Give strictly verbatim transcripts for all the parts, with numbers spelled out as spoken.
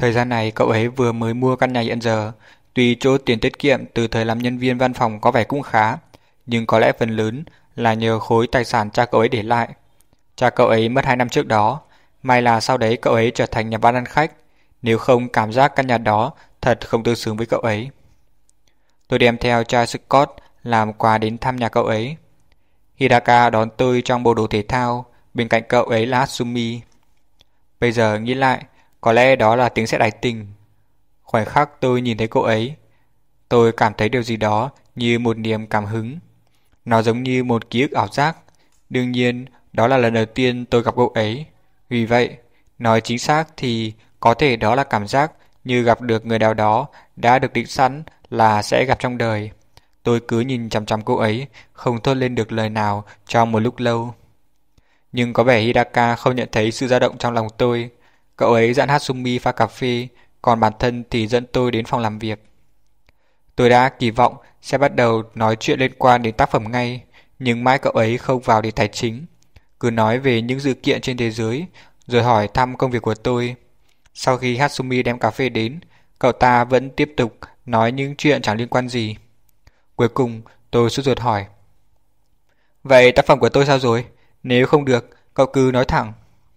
Thời gian này cậu ấy vừa mới mua căn nhà hiện giờ. Tuy chỗ tiền tiết kiệm từ thời làm nhân viên văn phòng có vẻ cũng khá, nhưng có lẽ phần lớn là nhờ khối tài sản cha cậu ấy để lại. Cha cậu ấy mất hai năm trước đó, may là sau đấy cậu ấy trở thành nhà ban ăn khách, nếu không cảm giác căn nhà đó thật không tương xứng với cậu ấy. Tôi đem theo cha Scott làm quà đến thăm nhà cậu ấy. Hidaka đón tôi trong bộ đồ thể thao, bên cạnh cậu ấy là Hatsumi. Bây giờ nghĩ lại, có lẽ đó là tiếng sét ái tình. Khoảnh khắc tôi nhìn thấy cậu ấy, tôi cảm thấy điều gì đó như một niềm cảm hứng. Nó giống như một ký ức ảo giác. Đương nhiên, đó là lần đầu tiên tôi gặp cậu ấy. Vì vậy, nói chính xác thì có thể đó là cảm giác như gặp được người nào đó đã được định sẵn là sẽ gặp trong đời. Tôi cứ nhìn chằm chằm cô ấy, không thốt lên được lời nào trong một lúc lâu. Nhưng có vẻ Hidaka không nhận thấy sự dao động trong lòng tôi. Cậu ấy dẫn Hatsumi pha cà phê, còn bản thân thì dẫn tôi đến phòng làm việc. Tôi đã kỳ vọng sẽ bắt đầu nói chuyện liên quan đến tác phẩm ngay, nhưng mãi cậu ấy không vào đề tài chính. Cứ nói về những sự kiện trên thế giới, rồi hỏi thăm công việc của tôi. Sau khi Hatsumi đem cà phê đến, cậu ta vẫn tiếp tục nói những chuyện chẳng liên quan gì. Cuối cùng, tôi sốt ruột hỏi: "Vậy tác phẩm của tôi sao rồi? Nếu không được, cậu cứ nói thẳng."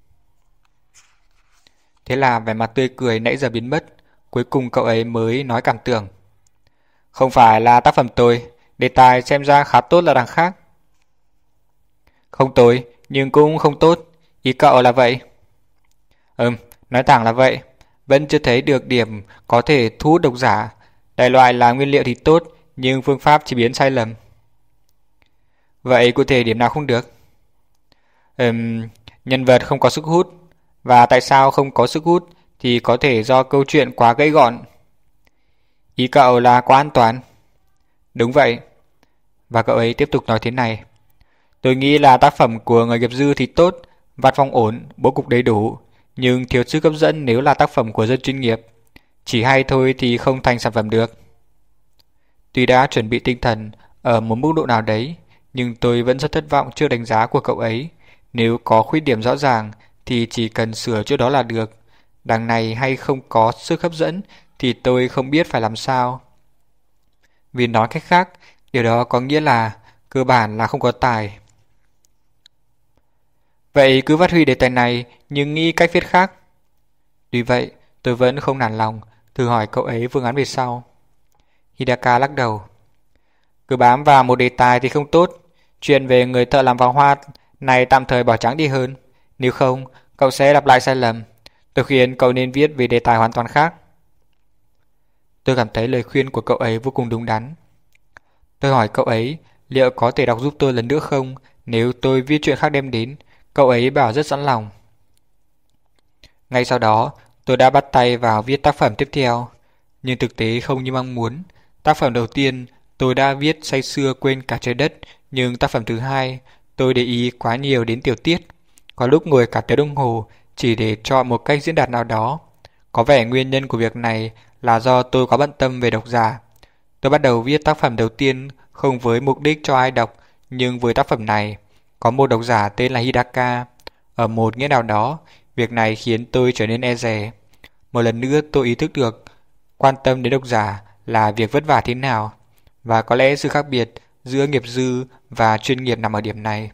Thế là vẻ mặt tươi cười nãy giờ biến mất. Cuối cùng cậu ấy mới nói cảm tưởng: "Không phải là tác phẩm tôi, đề tài xem ra khá tốt là đằng khác." "Không tồi, nhưng cũng không tốt. Ý cậu là vậy?" "Ừm, nói thẳng là vậy. Vẫn chưa thấy được điểm có thể thu hút độc giả. Đại loại là nguyên liệu thì tốt, nhưng phương pháp chế biến sai lầm." "Vậy cụ thể điểm nào không được?" Ừm, nhân vật không có sức hút. Và tại sao không có sức hút thì có thể do câu chuyện quá gãy gọn." "Ý cậu là quá an toàn." "Đúng vậy." Và cậu ấy tiếp tục nói thế này: "Tôi nghĩ là tác phẩm của người nghiệp dư thì tốt, văn phong ổn, bố cục đầy đủ, nhưng thiếu sức hấp dẫn nếu là tác phẩm của dân chuyên nghiệp. Chỉ hay thôi thì không thành sản phẩm được." Tuy đã chuẩn bị tinh thần ở một mức độ nào đấy, nhưng tôi vẫn rất thất vọng trước đánh giá của cậu ấy. Nếu có khuyết điểm rõ ràng thì chỉ cần sửa chỗ đó là được. Đằng này hay không có sức hấp dẫn thì tôi không biết phải làm sao. Vì nói cách khác, điều đó có nghĩa là cơ bản là không có tài. "Vậy cứ phát huy đề tài này nhưng nghĩ cách viết khác." Tuy vậy, tôi vẫn không nản lòng, thử hỏi cậu ấy phương án về sau. Hidaka lắc đầu: "Cứ bám vào một đề tài thì không tốt. Chuyện về người thợ làm vàng hoa này tạm thời bỏ trắng đi hơn. Nếu không, cậu sẽ lặp lại sai lầm. Tôi khuyên cậu nên viết về đề tài hoàn toàn khác." Tôi cảm thấy lời khuyên của cậu ấy vô cùng đúng đắn. Tôi hỏi cậu ấy liệu có thể đọc giúp tôi lần nữa không nếu tôi viết chuyện khác đem đến. Cậu ấy bảo rất sẵn lòng. Ngay sau đó, tôi đã bắt tay vào viết tác phẩm tiếp theo. Nhưng thực tế không như mong muốn. Tác phẩm đầu tiên tôi đã viết say sưa quên cả trái đất, nhưng tác phẩm thứ hai tôi để ý quá nhiều đến tiểu tiết. Có lúc ngồi cả tiếng đồng hồ chỉ để chọn một cách diễn đạt nào đó. Có vẻ nguyên nhân của việc này là do tôi quá bận tâm về độc giả. Tôi bắt đầu viết tác phẩm đầu tiên không với mục đích cho ai đọc, nhưng với tác phẩm này, có một độc giả tên là Hidaka. Ở một nghĩa nào đó, việc này khiến tôi trở nên e dè. Một lần nữa tôi ý thức được quan tâm đến độc giả là việc vất vả thế nào, và có lẽ sự khác biệt giữa nghiệp dư và chuyên nghiệp nằm ở điểm này.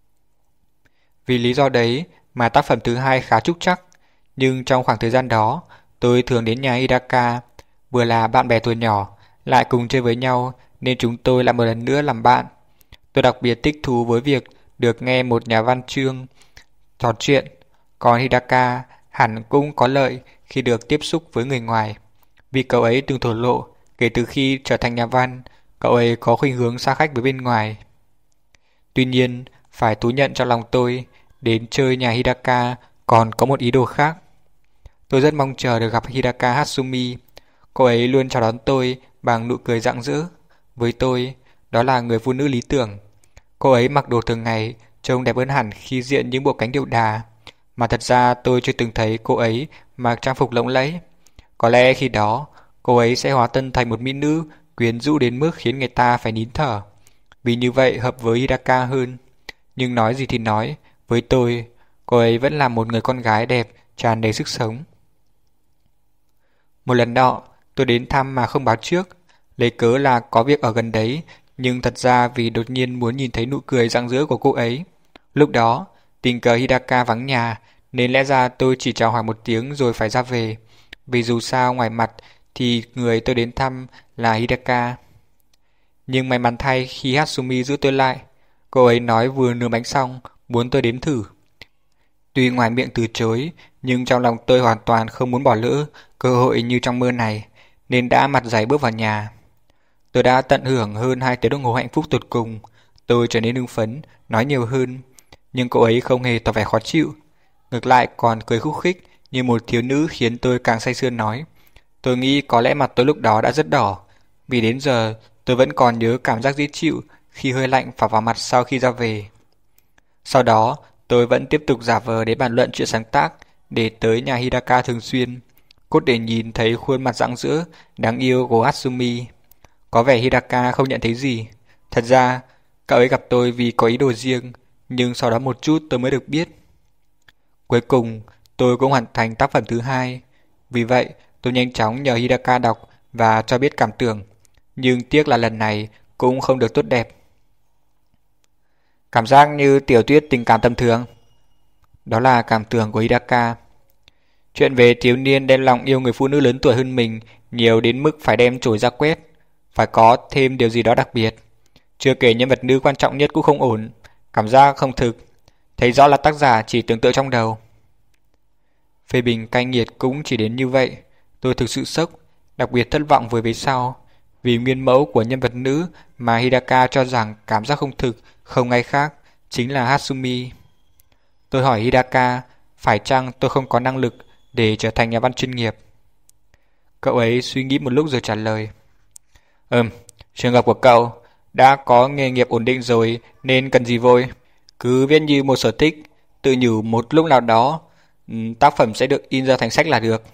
Vì lý do đấy mà tác phẩm thứ hai khá trúc trắc, nhưng trong khoảng thời gian đó, tôi thường đến nhà Hidaka, vừa là bạn bè tuổi nhỏ, lại cùng chơi với nhau nên chúng tôi lại một lần nữa làm bạn. Tôi đặc biệt thích thú với việc được nghe một nhà văn chương trò chuyện, còn Hidaka hẳn cũng có lợi khi được tiếp xúc với người ngoài. Vì cậu ấy từng thổ lộ, kể từ khi trở thành nhà văn, cậu ấy có khuynh hướng xa khách với bên ngoài. Tuy nhiên, phải thú nhận trong lòng tôi, đến chơi nhà Hidaka còn có một ý đồ khác. Tôi rất mong chờ được gặp Hidaka Hatsumi. Cô ấy luôn chào đón tôi bằng nụ cười rạng rỡ. Với tôi, đó là người phụ nữ lý tưởng. Cô ấy mặc đồ thường ngày, trông đẹp hơn hẳn khi diện những bộ cánh điệu đà. Mà thật ra tôi chưa từng thấy cô ấy mặc trang phục lộng lẫy. Có lẽ khi đó, cô ấy sẽ hóa thân thành một mỹ nữ quyến rũ đến mức khiến người ta phải nín thở. Vì như vậy hợp với Hidaka hơn. Nhưng nói gì thì nói, với tôi, cô ấy vẫn là một người con gái đẹp, tràn đầy sức sống. Một lần nọ, tôi đến thăm mà không báo trước, lấy cớ là có việc ở gần đấy, nhưng thật ra vì đột nhiên muốn nhìn thấy nụ cười rạng rỡ của cô ấy. Lúc đó, tình cờ Hidaka vắng nhà, nên lẽ ra tôi chỉ chào hỏi một tiếng rồi phải ra về, vì dù sao ngoài mặt thì người tôi đến thăm là Hidaka. Nhưng may mắn thay khi Hatsumi giữ tôi lại, cô ấy nói vừa nướng bánh xong, muốn tôi đếm thử. Tuy ngoài miệng từ chối, nhưng trong lòng tôi hoàn toàn không muốn bỏ lỡ cơ hội như trong mơ này, nên đã mặt dày bước vào nhà. Tôi đã tận hưởng hơn hai tiếng đồng hồ hạnh phúc tột cùng. Tôi trở nên hưng phấn, nói nhiều hơn, nhưng cô ấy không hề tỏ vẻ khó chịu. Ngược lại còn cười khúc khích như một thiếu nữ khiến tôi càng say sưa nói. Tôi nghĩ có lẽ mặt tôi lúc đó đã rất đỏ, vì đến giờ tôi vẫn còn nhớ cảm giác dễ chịu khi hơi lạnh phả vào mặt sau khi ra về. Sau đó, tôi vẫn tiếp tục giả vờ để bàn luận chuyện sáng tác, để tới nhà Hidaka thường xuyên, cốt để nhìn thấy khuôn mặt rạng rỡ, đáng yêu của Hatsumi. Có vẻ Hidaka không nhận thấy gì. Thật ra, cậu ấy gặp tôi vì có ý đồ riêng, nhưng sau đó một chút tôi mới được biết. Cuối cùng, tôi cũng hoàn thành tác phẩm thứ hai. Vì vậy, tôi nhanh chóng nhờ Hidaka đọc và cho biết cảm tưởng. Nhưng tiếc là lần này cũng không được tốt đẹp. Cảm giác như tiểu thuyết tình cảm tầm thường. Đó là cảm tưởng của Hidaka. Chuyện về thiếu niên đem lòng yêu người phụ nữ lớn tuổi hơn mình nhiều đến mức phải đem chổi ra quét. Phải có thêm điều gì đó đặc biệt. Chưa kể nhân vật nữ quan trọng nhất cũng không ổn. Cảm giác không thực. Thấy rõ là tác giả chỉ tưởng tượng trong đầu. Phê bình cay nghiệt cũng chỉ đến như vậy. Tôi thực sự sốc, đặc biệt thất vọng với vế sau. Vì nguyên mẫu của nhân vật nữ mà Hidaka cho rằng cảm giác không thực, không ai khác, chính là Hatsumi. Tôi hỏi Hidaka, phải chăng tôi không có năng lực để trở thành nhà văn chuyên nghiệp? Cậu ấy suy nghĩ một lúc rồi trả lời. Ừm, trường hợp của cậu đã có nghề nghiệp ổn định rồi nên cần gì vội. Cứ viết như một sở thích, tự nhủ một lúc nào đó tác phẩm sẽ được in ra thành sách là được.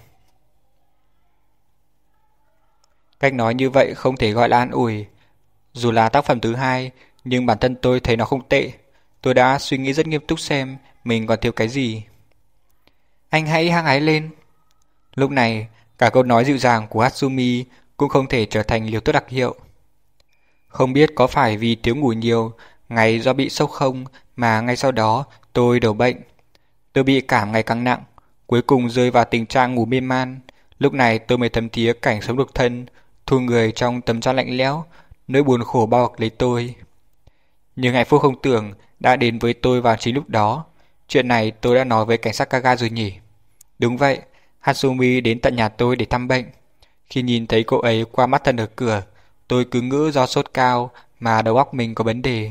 Cách nói như vậy không thể gọi là an ủi. Dù là tác phẩm thứ hai, nhưng bản thân tôi thấy nó không tệ. Tôi đã suy nghĩ rất nghiêm túc xem mình còn thiếu cái gì. Anh hãy hăng hái lên. Lúc này, cả câu nói dịu dàng của Hatsumi cũng không thể trở thành liều thuốc đặc hiệu. Không biết có phải vì thiếu ngủ nhiều, ngày do bị sốc không mà ngay sau đó tôi đổ bệnh. Tôi bị cảm ngày càng nặng, cuối cùng rơi vào tình trạng ngủ mê man. Lúc này tôi mới thấm thía cảnh sống độc thân, thu người trong tấm chăn lạnh lẽo, nỗi buồn khổ bao bọc lấy tôi. Nhưng hạnh phúc không tưởng đã đến với tôi vào chính lúc đó. Chuyện này tôi đã nói với cảnh sát Kaga rồi nhỉ? Đúng vậy, Hatsumi đến tận nhà tôi để thăm bệnh. Khi nhìn thấy cô ấy qua mắt thân ở cửa, tôi cứ ngỡ do sốt cao mà đầu óc mình có vấn đề.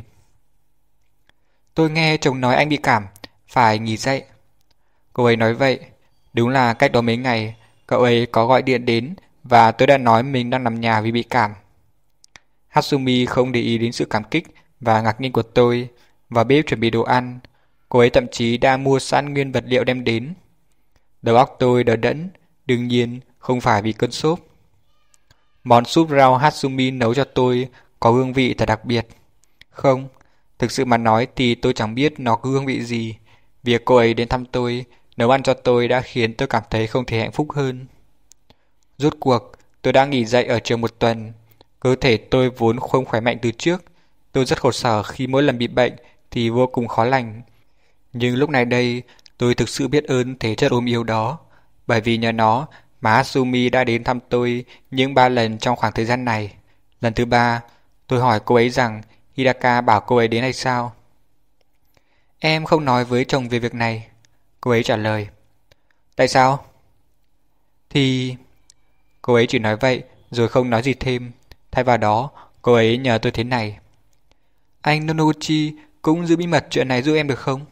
Tôi nghe chồng nói anh bị cảm, phải nghỉ dậy. Cô ấy nói vậy. Đúng là cách đó mấy ngày, cậu ấy có gọi điện đến và tôi đã nói mình đang nằm nhà vì bị cảm. Hatsumi không để ý đến sự cảm kích và ngạc nhiên của tôi. Vào bếp chuẩn bị đồ ăn, cô ấy thậm chí đã mua sẵn nguyên vật liệu đem đến. Đầu óc tôi đờ đẫn, đương nhiên không phải vì cơn sốt. Món súp rau Hatsumi nấu cho tôi có hương vị thật đặc biệt. Không, thực sự mà nói thì tôi chẳng biết nó có hương vị gì. Việc cô ấy đến thăm tôi, nấu ăn cho tôi đã khiến tôi cảm thấy không thể hạnh phúc hơn. Rốt cuộc, tôi đã nghỉ dậy ở trường một tuần. Cơ thể tôi vốn không khỏe mạnh từ trước. Tôi rất khổ sở khi mỗi lần bị bệnh thì vô cùng khó lành. Nhưng lúc này đây, tôi thực sự biết ơn thể chất ốm yếu đó. Bởi vì nhờ nó mà Hatsumi đã đến thăm tôi những ba lần trong khoảng thời gian này. Lần thứ ba, tôi hỏi cô ấy rằng Hidaka bảo cô ấy đến hay sao? Em không nói với chồng về việc này. Cô ấy trả lời. Tại sao? Thì... Cô ấy chỉ nói vậy rồi không nói gì thêm. Thay vào đó, cô ấy nhờ tôi thế này. Anh Nonoguchi cũng giữ bí mật chuyện này giúp em được không?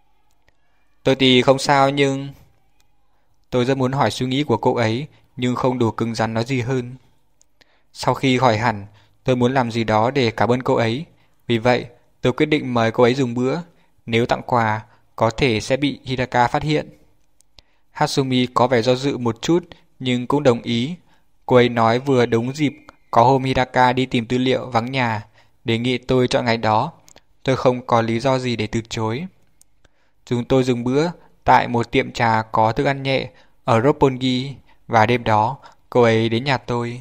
Tôi thì không sao nhưng... Tôi rất muốn hỏi suy nghĩ của cô ấy, nhưng không đủ cứng rắn nói gì hơn. Sau khi hỏi hẳn, tôi muốn làm gì đó để cảm ơn cô ấy. Vì vậy, tôi quyết định mời cô ấy dùng bữa. Nếu tặng quà, có thể sẽ bị Hidaka phát hiện. Hatsumi có vẻ do dự một chút, nhưng cũng đồng ý. Cô ấy nói vừa đúng dịp có hôm Hidaka đi tìm tư liệu vắng nhà, đề nghị tôi chọn ngày đó. Tôi không có lý do gì để từ chối. Chúng tôi dùng bữa tại một tiệm trà có thức ăn nhẹ ở Roppongi, và đêm đó cô ấy đến nhà tôi.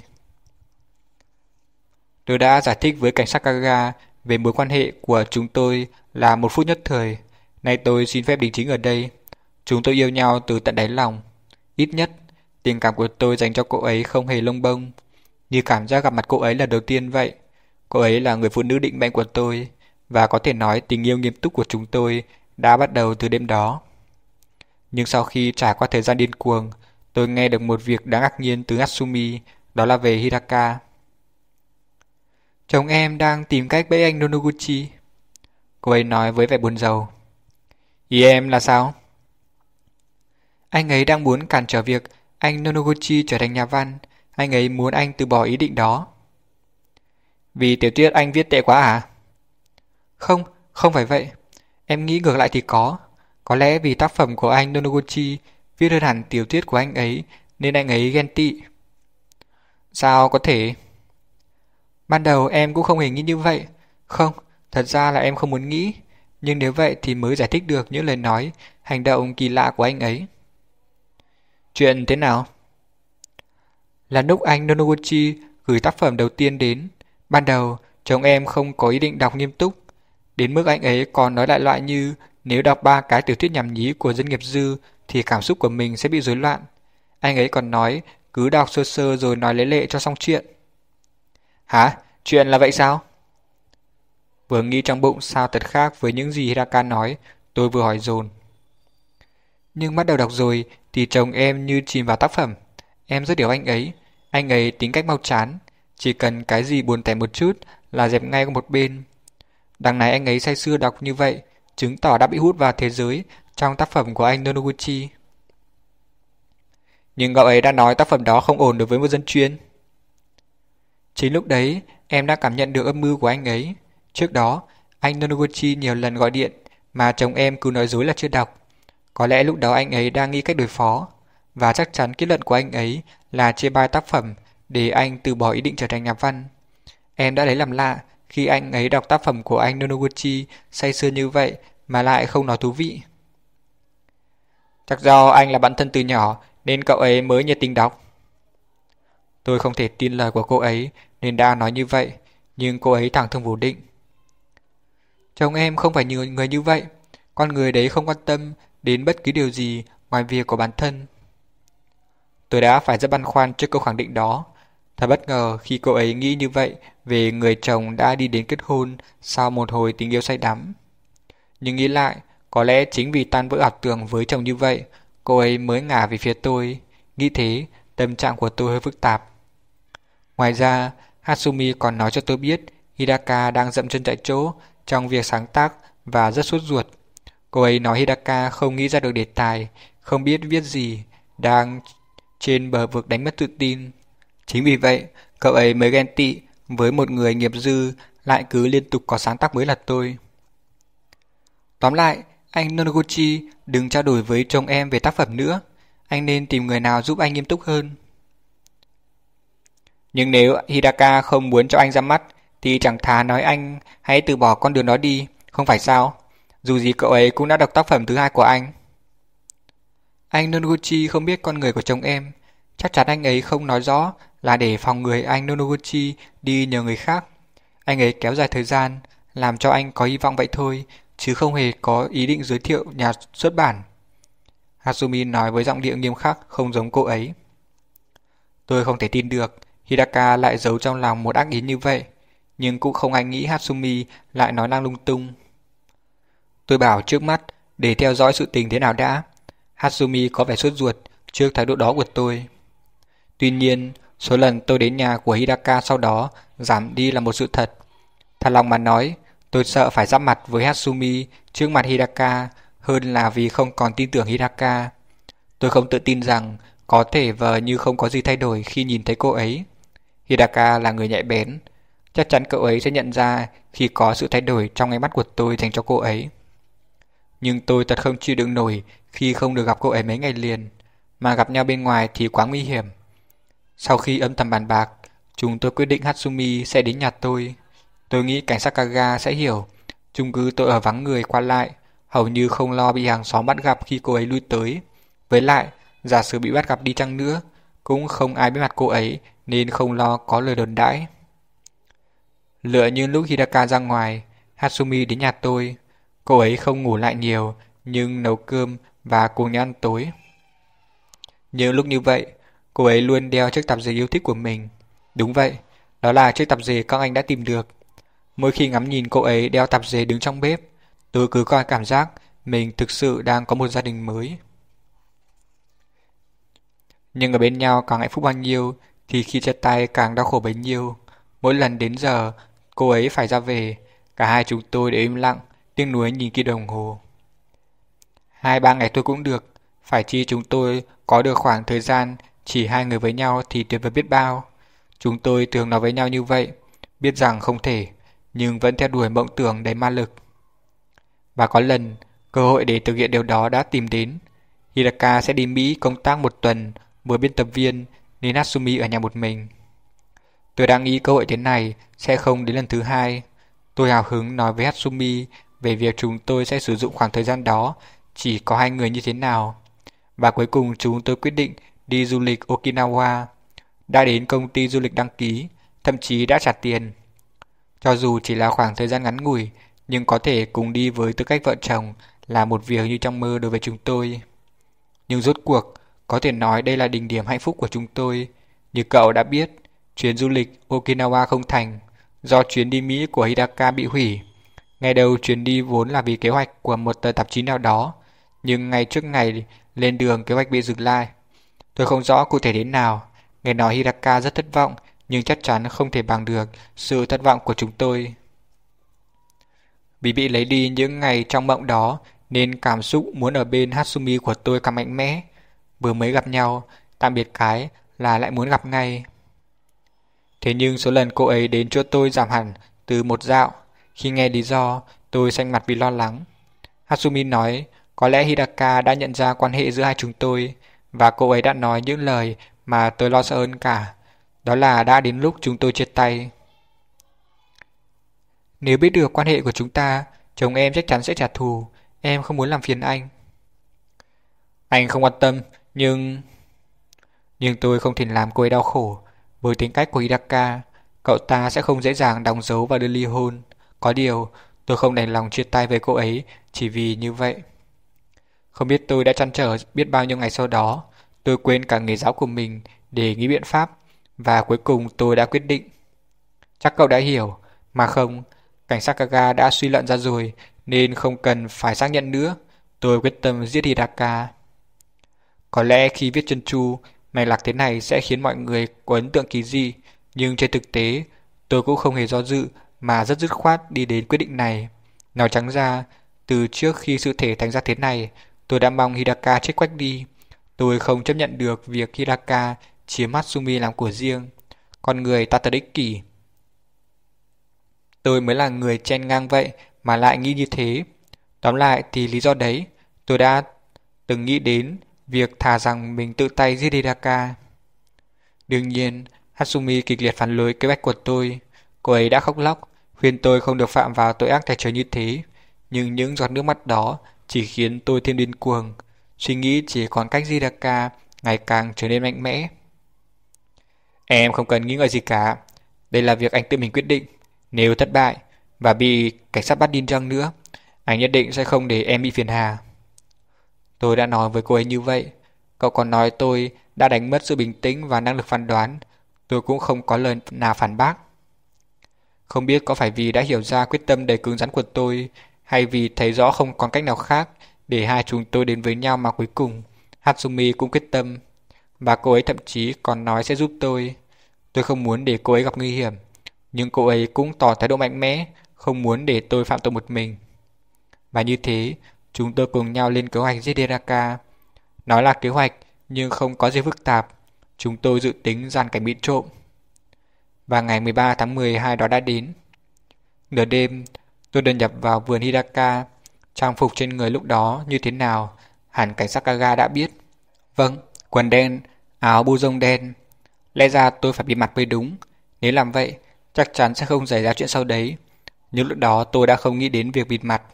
Tôi đã giải thích với cảnh sát Kaga về mối quan hệ của chúng tôi là một phút nhất thời. Nay tôi xin phép đính chính ở đây. Chúng tôi yêu nhau từ tận đáy lòng. Ít nhất, tình cảm của tôi dành cho cô ấy không hề lông bông. Như cảm giác gặp mặt cô ấy lần đầu tiên vậy. Cô ấy là người phụ nữ định mệnh của tôi, và có thể nói tình yêu nghiêm túc của chúng tôi đã bắt đầu từ đêm đó. Nhưng sau khi trải qua thời gian điên cuồng, tôi nghe được một việc đáng ngạc nhiên từ Hatsumi, đó là về Hidaka. Chồng em đang tìm cách bẫy anh Nonoguchi, cô ấy nói với vẻ buồn rầu. Ý em là sao? Anh ấy đang muốn cản trở việc anh Nonoguchi trở thành nhà văn. Anh ấy muốn anh từ bỏ ý định đó. Vì tiểu thuyết anh viết tệ quá à? Không, không phải vậy. Em nghĩ ngược lại thì có. Có lẽ vì tác phẩm của anh Nonoguchi viết hơn hẳn tiểu thuyết của anh ấy nên anh ấy ghen tị. Sao có thể? Ban đầu em cũng không hề nghĩ như vậy. Không, thật ra là em không muốn nghĩ. Nhưng nếu vậy thì mới giải thích được những lời nói, hành động kỳ lạ của anh ấy. Chuyện thế nào? Là lúc anh Nonoguchi gửi tác phẩm đầu tiên đến, ban đầu chồng em không có ý định đọc nghiêm túc. Đến mức anh ấy còn nói lại loại như nếu đọc ba cái tiểu thuyết nhảm nhí của dân nghiệp dư thì cảm xúc của mình sẽ bị rối loạn. Anh ấy còn nói cứ đọc sơ sơ rồi nói lấy lệ cho xong chuyện. Hả? Chuyện là vậy sao? Vừa nghĩ trong bụng sao thật khác với những gì Hidaka nói, tôi vừa hỏi dồn. Nhưng bắt đầu đọc rồi thì chồng em như chìm vào tác phẩm. Em rất hiểu anh ấy. Anh ấy tính cách mau chán. Chỉ cần cái gì buồn tẻ một chút là dẹp ngay qua một bên. Đằng này anh ấy say sưa đọc như vậy, chứng tỏ đã bị hút vào thế giới trong tác phẩm của anh Nonoguchi. Nhưng cậu ấy đã nói tác phẩm đó không ổn đối với một dân chuyên. Chính lúc đấy, em đã cảm nhận được âm mưu của anh ấy. Trước đó, anh Nonoguchi nhiều lần gọi điện mà chồng em cứ nói dối là chưa đọc. Có lẽ lúc đó anh ấy đang nghĩ cách đối phó. Và chắc chắn kết luận của anh ấy là chê bai tác phẩm để anh từ bỏ ý định trở thành nhà văn. Em đã lấy làm lạ khi anh ấy đọc tác phẩm của anh Nonoguchi say sưa như vậy mà lại không nói thú vị. Chắc do anh là bạn thân từ nhỏ nên cậu ấy mới nhiệt tình đọc. Tôi không thể tin lời của cô ấy nên đã nói như vậy, nhưng cô ấy thẳng thừng phủ định. Chồng em không phải người, người như vậy. Con người đấy không quan tâm đến bất cứ điều gì ngoài việc của bản thân. Tôi đã phải rất băn khoăn trước câu khẳng định đó. Thật bất ngờ khi cô ấy nghĩ như vậy về người chồng đã đi đến kết hôn sau một hồi tình yêu say đắm. Nhưng nghĩ lại, có lẽ chính vì tan vỡ ảo tưởng với chồng như vậy, cô ấy mới ngả về phía tôi. Nghĩ thế, tâm trạng của tôi hơi phức tạp. Ngoài ra, Hatsumi còn nói cho tôi biết Hidaka đang dậm chân tại chỗ trong việc sáng tác và rất sốt ruột. Cô ấy nói Hidaka không nghĩ ra được đề tài, không biết viết gì, đang trên bờ vực đánh mất tự tin. Chính vì vậy, cậu ấy mới ghen tị với một người nghiệp dư lại cứ liên tục có sáng tác mới là tôi. Tóm lại, anh Nonoguchi đừng trao đổi với chồng em về tác phẩm nữa. Anh nên tìm người nào giúp anh nghiêm túc hơn. Nhưng nếu Hidaka không muốn cho anh ra mắt thì chẳng thà nói anh hãy từ bỏ con đường đó đi, không phải sao? Dù gì cậu ấy cũng đã đọc tác phẩm thứ hai của anh. Anh Nonoguchi không biết con người của chồng em. Chắc chắn anh ấy không nói rõ là để phòng người anh Nonoguchi đi nhờ người khác. Anh ấy kéo dài thời gian, làm cho anh có hy vọng vậy thôi, chứ không hề có ý định giới thiệu nhà xuất bản. Hatsumi nói với giọng điệu nghiêm khắc không giống cô ấy. Tôi không thể tin được Hidaka lại giấu trong lòng một ác ý như vậy, nhưng cũng không ai nghĩ Hatsumi lại nói năng lung tung. Tôi bảo trước mắt để theo dõi sự tình thế nào đã. Hatsumi có vẻ sốt ruột trước thái độ đó của tôi. Tuy nhiên, số lần tôi đến nhà của Hidaka sau đó giảm đi là một sự thật. Thật lòng mà nói, tôi sợ phải giáp mặt với Hatsumi trước mặt Hidaka hơn là vì không còn tin tưởng Hidaka. Tôi không tự tin rằng có thể vờ như không có gì thay đổi khi nhìn thấy cô ấy. Hidaka là người nhạy bén. Chắc chắn cậu ấy sẽ nhận ra khi có sự thay đổi trong ánh mắt của tôi dành cho cô ấy. Nhưng tôi thật không chịu đựng nổi khi không được gặp cô ấy mấy ngày liền, mà gặp nhau bên ngoài thì quá nguy hiểm. Sau khi âm thầm bàn bạc, chúng tôi quyết định Hatsumi sẽ đến nhà tôi. Tôi nghĩ cảnh sát Kaga sẽ hiểu. Chung cư tôi ở vắng người qua lại, hầu như không lo bị hàng xóm bắt gặp khi cô ấy lui tới. Với lại, giả sử bị bắt gặp đi chăng nữa, cũng không ai biết mặt cô ấy nên không lo có lời đồn đãi. Lựa như lúc Hidaka ra ngoài, Hatsumi đến nhà tôi. Cô ấy không ngủ lại nhiều nhưng nấu cơm và cùng nhau ăn tối. Nhưng lúc như vậy, cô ấy luôn đeo chiếc tạp dề yêu thích của mình. Đúng vậy, đó là chiếc tạp dề các anh đã tìm được. Mỗi khi ngắm nhìn cô ấy đeo tạp dề đứng trong bếp, tôi cứ coi cảm giác mình thực sự đang có một gia đình mới. Nhưng ở bên nhau càng hạnh phúc bao nhiêu thì khi chia tay càng đau khổ bấy nhiêu. Mỗi lần đến giờ cô ấy phải ra về, cả hai chúng tôi đều im lặng, tiếc nuối nhìn kia đồng hồ. Hai ba ngày thôi cũng được, phải chi chúng tôi có được khoảng thời gian chỉ hai người với nhau thì tuyệt vời biết bao. Chúng tôi thường nói với nhau như vậy, biết rằng không thể, nhưng vẫn theo đuổi mộng tưởng đầy ma lực. Và có lần, cơ hội để thực hiện điều đó đã tìm đến. Hidaka sẽ đi Mỹ công tác một tuần với biên tập viên nên Natsumi ở nhà một mình. Tôi đang nghĩ cơ hội thế này sẽ không đến lần thứ hai. Tôi hào hứng nói với Hatsumi về việc chúng tôi sẽ sử dụng khoảng thời gian đó chỉ có hai người như thế nào. Và cuối cùng chúng tôi quyết định đi du lịch Okinawa. Đã đến công ty du lịch đăng ký, thậm chí đã trả tiền. Cho dù chỉ là khoảng thời gian ngắn ngủi, nhưng có thể cùng đi với tư cách vợ chồng là một việc như trong mơ đối với chúng tôi. Nhưng rốt cuộc, có thể nói đây là đỉnh điểm hạnh phúc của chúng tôi. Như cậu đã biết, chuyến du lịch Okinawa không thành do chuyến đi Mỹ của Hidaka bị hủy. Ngày đầu chuyến đi vốn là vì kế hoạch của một tờ tạp chí nào đó, nhưng ngay trước ngày lên đường kế hoạch bị dừng lại. Tôi không rõ cụ thể đến nào. Nghe nói Hidaka rất thất vọng, nhưng chắc chắn không thể bằng được sự thất vọng của chúng tôi. Vì bị lấy đi những ngày trong mộng đó nên cảm xúc muốn ở bên Hatsumi của tôi càng mạnh mẽ. Vừa mới gặp nhau, tạm biệt cái là lại muốn gặp ngay. Thế nhưng số lần cô ấy đến chỗ tôi giảm hẳn từ một dạo. Khi nghe lý do, tôi xanh mặt vì lo lắng. Hatsumi nói có lẽ Hidaka đã nhận ra quan hệ giữa hai chúng tôi, và cô ấy đã nói những lời mà tôi lo sợ hơn cả. Đó là đã đến lúc chúng tôi chia tay. Nếu biết được quan hệ của chúng ta, chồng em chắc chắn sẽ trả thù. Em không muốn làm phiền anh. Anh không quan tâm, nhưng... Nhưng tôi không thể làm cô ấy đau khổ. Với tính cách của Hidaka, cậu ta sẽ không dễ dàng đóng dấu và đưa ly hôn. Có điều, tôi không đành lòng chia tay với cô ấy chỉ vì như vậy. Không biết tôi đã trăn trở biết bao nhiêu ngày sau đó. Tôi quên cả nghề giáo của mình để nghĩ biện pháp, và cuối cùng tôi đã quyết định. Chắc cậu đã hiểu, mà không, cảnh sát Kaga đã suy luận ra rồi nên không cần phải xác nhận nữa. Tôi quyết tâm giết Hidaka. Có lẽ khi viết chân chu, mạch lạc thế này sẽ khiến mọi người có ấn tượng kỳ dị, nhưng trên thực tế, tôi cũng không hề do dự mà rất dứt khoát đi đến quyết định này. Nói trắng ra, từ trước khi sự thể thành ra thế này, tôi đã mong Hidaka chết quách đi. Tôi không chấp nhận được việc Hidaka chiếm Hatsumi làm của riêng. Con người ta thật ích kỷ. Tôi mới là người chen ngang vậy mà lại nghĩ như thế. Tóm lại thì lý do đấy, tôi đã từng nghĩ đến việc thà rằng mình tự tay giết Hidaka. Đương nhiên, Hatsumi kịch liệt phản đối kế hoạch của tôi. Cô ấy đã khóc lóc, khuyên tôi không được phạm vào tội ác tày trời như thế. Nhưng những giọt nước mắt đó chỉ khiến tôi thêm điên cuồng. Suy nghĩ chỉ còn cách Hidaka ngày càng trở nên mạnh mẽ. Em không cần nghĩ ngợi gì cả. Đây là việc anh tự mình quyết định. Nếu thất bại và bị cảnh sát bắt đi chăng nữa, anh nhất định sẽ không để em bị phiền hà. Tôi đã nói với cô ấy như vậy. Cậu còn nói tôi đã đánh mất sự bình tĩnh và năng lực phán đoán. Tôi cũng không có lời nào phản bác. Không biết có phải vì đã hiểu ra quyết tâm đầy cứng rắn của tôi, hay vì thấy rõ không còn cách nào khác để hai chúng tôi đến với nhau, mà cuối cùng Hatsumi cũng quyết tâm. Và cô ấy thậm chí còn nói sẽ giúp tôi. Tôi không muốn để cô ấy gặp nguy hiểm, nhưng cô ấy cũng tỏ thái độ mạnh mẽ, không muốn để tôi phạm tội một mình. Và như thế, chúng tôi cùng nhau lên kế hoạch giết Hidaka. Nói là kế hoạch, nhưng không có gì phức tạp. Chúng tôi dự tính dàn cảnh bị trộm. Và ngày mười ba tháng mười hai đó đã đến. Nửa đêm, tôi đột nhập vào vườn Hidaka. Trang phục trên người lúc đó như thế nào, hẳn cảnh sát Kaga đã biết. Vâng, quần đen, áo bu rông đen. Lẽ ra tôi phải bịt mặt mới đúng. Nếu làm vậy, chắc chắn sẽ không xảy ra chuyện sau đấy. Nhưng lúc đó tôi đã không nghĩ đến việc bịt mặt.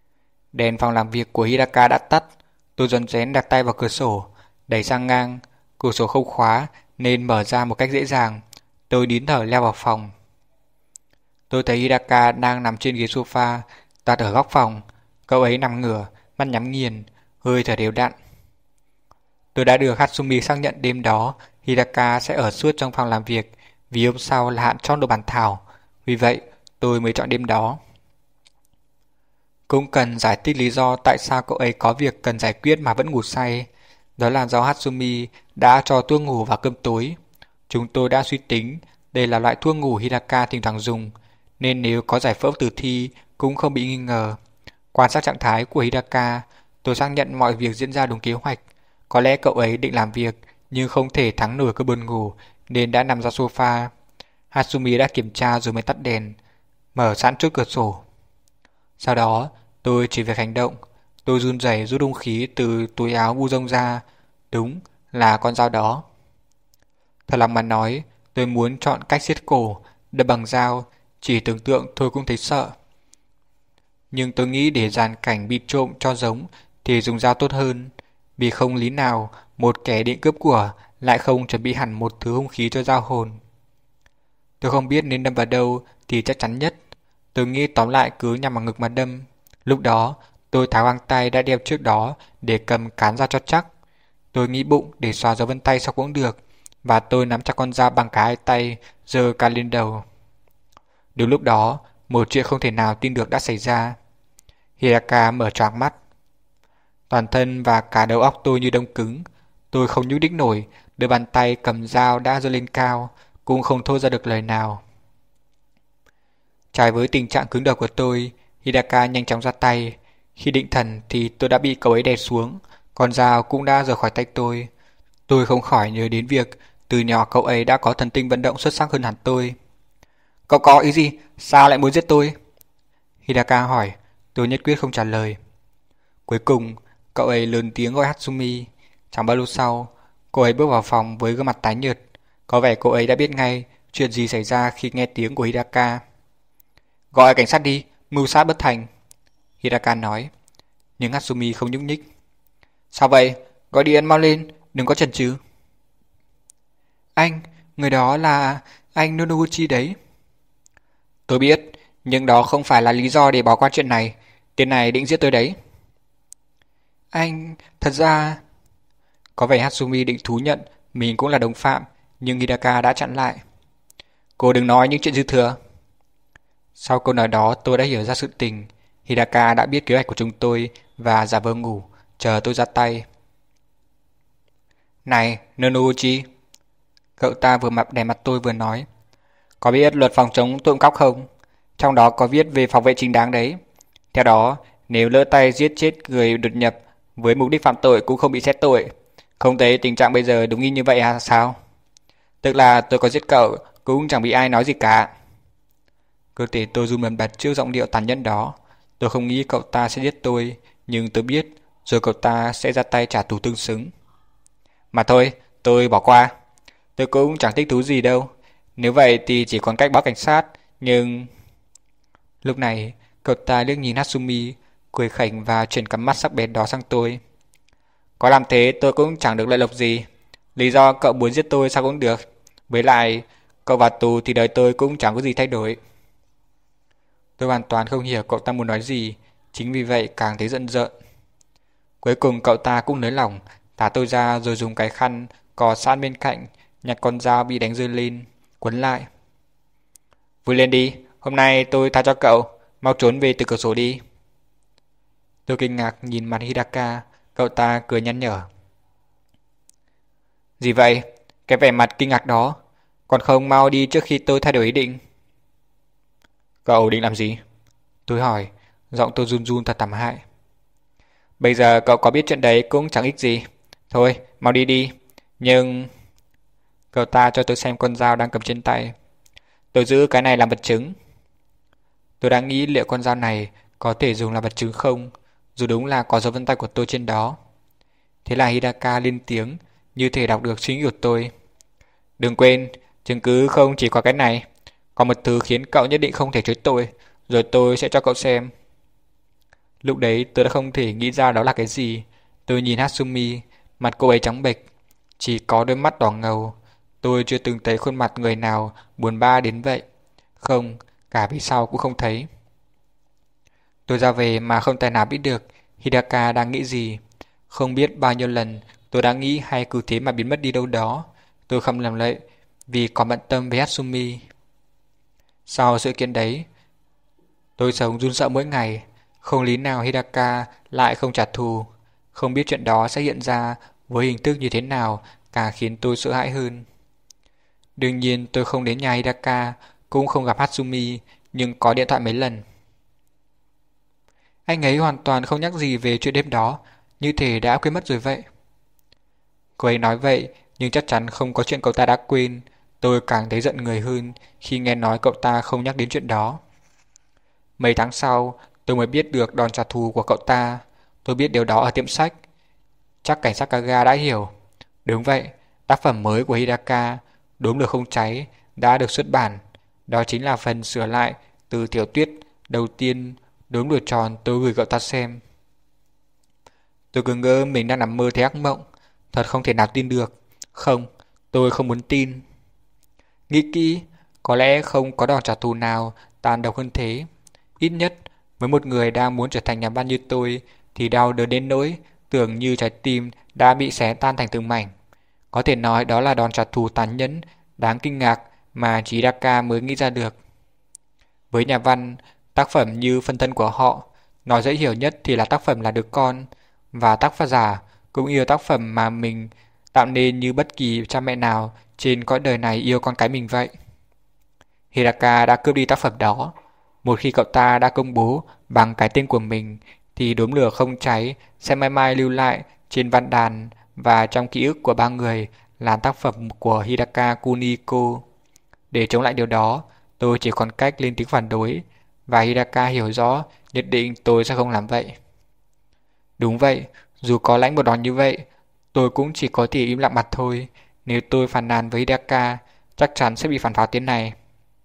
Đèn phòng làm việc của Hidaka đã tắt. Tôi rón rén đặt tay vào cửa sổ, đẩy sang ngang. Cửa sổ không khóa nên mở ra một cách dễ dàng. Tôi nín thở leo vào phòng. Tôi thấy Hidaka đang nằm trên ghế sofa đặt ở góc phòng. Cậu ấy nằm ngửa, mắt nhắm nghiền, hơi thở đều đặn. Tôi đã được Hatsumi xác nhận đêm đó Hidaka sẽ ở suốt trong phòng làm việc vì hôm sau là hạn chót nộp bản thảo. Vì vậy tôi mới chọn đêm đó. Cũng cần giải thích lý do tại sao cậu ấy có việc cần giải quyết mà vẫn ngủ say. Đó là do Hatsumi đã cho thuốc ngủ vào cơm tối. Chúng tôi đã suy tính đây là loại thuốc ngủ Hidaka thỉnh thoảng dùng, nên nếu có giải phẫu tử thi cũng không bị nghi ngờ. Quan sát trạng thái của Hidaka, tôi xác nhận mọi việc diễn ra đúng kế hoạch. Có lẽ cậu ấy định làm việc nhưng không thể thắng nổi cơn buồn ngủ nên đã nằm ra sofa. Hatsumi đã kiểm tra rồi mới tắt đèn, mở sẵn trước cửa sổ. Sau đó tôi chỉ việc hành động. Tôi run rẩy rút hung khí từ túi áo bu rông ra. Đúng là con dao đó. Thật lòng mà nói, tôi muốn chọn cách siết cổ, đâm bằng dao. Chỉ tưởng tượng thôi cũng thấy sợ. Nhưng tôi nghĩ để dàn cảnh bị trộm cho giống thì dùng dao tốt hơn. Vì không lý nào một kẻ định cướp của lại không chuẩn bị hẳn một thứ hung khí cho dao hồn. Tôi không biết nên đâm vào đâu thì chắc chắn nhất. Tôi nghĩ tóm lại cứ nhằm vào ngực mà đâm. Lúc đó tôi tháo găng tay đã đeo trước đó để cầm cán dao cho chắc. Tôi nghĩ bụng để xóa dấu vân tay sao cũng được. Và tôi nắm chặt con dao bằng cả hai tay, giơ cao lên đầu. Đúng lúc đó, một chuyện không thể nào tin được đã xảy ra. Hidaka mở choáng mắt. Toàn thân và cả đầu óc tôi như đông cứng. Tôi không nhúc nhích nổi, đôi bàn tay cầm dao đã giơ lên cao, cũng không thốt ra được lời nào. Trái với tình trạng cứng đầu của tôi, Hidaka nhanh chóng ra tay. Khi định thần thì tôi đã bị cậu ấy đè xuống, con dao cũng đã rời khỏi tay tôi. Tôi không khỏi nhớ đến việc từ nhỏ cậu ấy đã có thần kinh vận động xuất sắc hơn hẳn tôi. Cậu có ý gì? Sao lại muốn giết tôi? Hidaka hỏi. Tôi nhất quyết không trả lời. Cuối cùng, cậu ấy lớn tiếng gọi Hatsumi. Chẳng bao lâu sau, cô ấy bước vào phòng với gương mặt tái nhợt. Có vẻ cô ấy đã biết ngay chuyện gì xảy ra khi nghe tiếng của Hidaka. Gọi cảnh sát đi, mưu sát bất thành, Hidaka nói. Nhưng Hatsumi không nhúc nhích. Sao vậy? Gọi điện mau lên, đừng có chần chừ. Anh, người đó là anh Nonoguchi đấy. Tôi biết, nhưng đó không phải là lý do để bỏ qua chuyện này. Tên này định giết tôi đấy. Anh, thật ra... Có vẻ Hatsumi định thú nhận mình cũng là đồng phạm, nhưng Hidaka đã chặn lại. Cô đừng nói những chuyện dư thừa. Sau câu nói đó tôi đã hiểu ra sự tình. Hidaka đã biết kế hoạch của chúng tôi và giả vờ ngủ, chờ tôi ra tay. Này, Nonoguchi, cậu ta vừa mặt đè mặt tôi vừa nói. Có biết luật phòng chống trộm cắp không? Trong đó có viết về phòng vệ chính đáng đấy. Theo đó, nếu lỡ tay giết chết người đột nhập với mục đích phạm tội cũng không bị xét tội. Không thấy tình trạng bây giờ đúng y như vậy à sao? Tức là tôi có giết cậu cũng chẳng bị ai nói gì cả. Cơ thể tôi run bần bật trước giọng điệu tàn nhẫn đó. Tôi không nghĩ cậu ta sẽ giết tôi, nhưng tôi biết rồi cậu ta sẽ ra tay trả thù tương xứng. Mà thôi, tôi bỏ qua. Tôi cũng chẳng thích thú gì đâu. Nếu vậy thì chỉ còn cách báo cảnh sát, nhưng... Lúc này, cậu ta liếc nhìn Hatsumi, cười khảnh và chuyển cặp mắt sắc bén đó sang tôi. Có làm thế tôi cũng chẳng được lợi lộc gì. Lý do cậu muốn giết tôi sao cũng được. Với lại, cậu vào tù thì đời tôi cũng chẳng có gì thay đổi. Tôi hoàn toàn không hiểu cậu ta muốn nói gì, chính vì vậy càng thấy giận dợn. Cuối cùng cậu ta cũng nới lỏng, thả tôi ra rồi dùng cái khăn cò sẵn bên cạnh, nhặt con dao bị đánh rơi lên, quấn lại. Vui lên đi, hôm nay tôi tha cho cậu, mau trốn về từ cửa sổ đi. Tôi kinh ngạc nhìn mặt Hidaka, cậu ta cười nhăn nhở. Gì vậy? Cái vẻ mặt kinh ngạc đó, còn không mau đi trước khi tôi thay đổi ý định. Cậu định làm gì? Tôi hỏi, giọng tôi run run thật thảm hại. Bây giờ cậu có biết chuyện đấy cũng chẳng ích gì. Thôi, mau đi đi. Nhưng... Cậu ta cho tôi xem con dao đang cầm trên tay. Tôi giữ cái này làm vật chứng. Tôi đang nghĩ liệu con dao này có thể dùng làm vật chứng không, dù đúng là có dấu vân tay của tôi trên đó. Thế là Hidaka lên tiếng, như thể đọc được suy nghĩ của tôi. Đừng quên, chứng cứ không chỉ có cái này. Có một thứ khiến cậu nhất định không thể chối tội, rồi tôi sẽ cho cậu xem. Lúc đấy tôi đã không thể nghĩ ra đó là cái gì. Tôi nhìn Hatsumi, mặt cô ấy trắng bệch. chỉ có đôi mắt đỏ ngầu. Tôi chưa từng thấy khuôn mặt người nào buồn bã đến vậy. Không, cả phía sau cũng không thấy. Tôi ra về mà không tài nào biết được Hidaka đang nghĩ gì. Không biết bao nhiêu lần tôi đã nghĩ hay cứ thế mà biến mất đi đâu đó. Tôi không làm lợi vì còn bận tâm với Hatsumi. Sau sự kiện đấy, tôi sống run sợ mỗi ngày. Không lý nào Hidaka lại không trả thù. Không biết chuyện đó sẽ hiện ra với hình thức như thế nào, càng khiến tôi sợ hãi hơn. Đương nhiên tôi không đến nhà Hidaka, cũng không gặp Hatsumi, nhưng có điện thoại mấy lần. Anh ấy hoàn toàn không nhắc gì về chuyện đêm đó, như thể đã quên mất rồi vậy. Cô ấy nói vậy, nhưng chắc chắn không có chuyện cậu ta đã quên. Tôi càng thấy giận người hơn khi nghe nói cậu ta không nhắc đến chuyện đó. Mấy tháng sau, tôi mới biết được đòn trả thù của cậu ta. Tôi biết điều đó ở tiệm sách. Chắc cảnh sát Kaga đã hiểu. Đúng vậy, tác phẩm mới của Hidaka, Đốm lửa không cháy, đã được xuất bản. Đó chính là phần sửa lại từ tiểu thuyết đầu tiên Đốm lửa tròn tôi gửi cậu ta xem. Tôi cứ ngỡ mình đang nằm mơ thấy ác mộng. Thật không thể nào tin được. Không, tôi không muốn tin. Nghĩ kỹ, có lẽ không có đòn trả thù nào tàn độc hơn thế. Ít nhất, với một người đang muốn trở thành nhà văn như tôi thì đau đớn đến nỗi tưởng như trái tim đã bị xé tan thành từng mảnh. Có thể nói đó là đòn trả thù tàn nhẫn, đáng kinh ngạc mà chỉ Hidaka mới nghĩ ra được. Với nhà văn, tác phẩm như phân thân của họ, nói dễ hiểu nhất thì là tác phẩm là đứa con, và tác giả cũng yêu tác phẩm mà mình tạo nên như bất kỳ cha mẹ nào trên cõi đời này yêu con cái mình vậy. Hidaka đã cướp đi tác phẩm đó. Một khi cậu ta đã công bố bằng cái tên của mình thì Đốm lửa không cháy sẽ mãi mãi lưu lại trên văn đàn và trong ký ức của ba người là tác phẩm của Hidaka Kuniko. Để chống lại điều đó, tôi chỉ còn cách lên tiếng phản đối, và Hidaka hiểu rõ nhất định tôi sẽ không làm vậy. Đúng vậy, dù có lãnh một đòn như vậy, tôi cũng chỉ có thể im lặng mặt thôi. Nếu tôi phàn nàn với Hidaka, chắc chắn sẽ bị phản pháo tiếng này.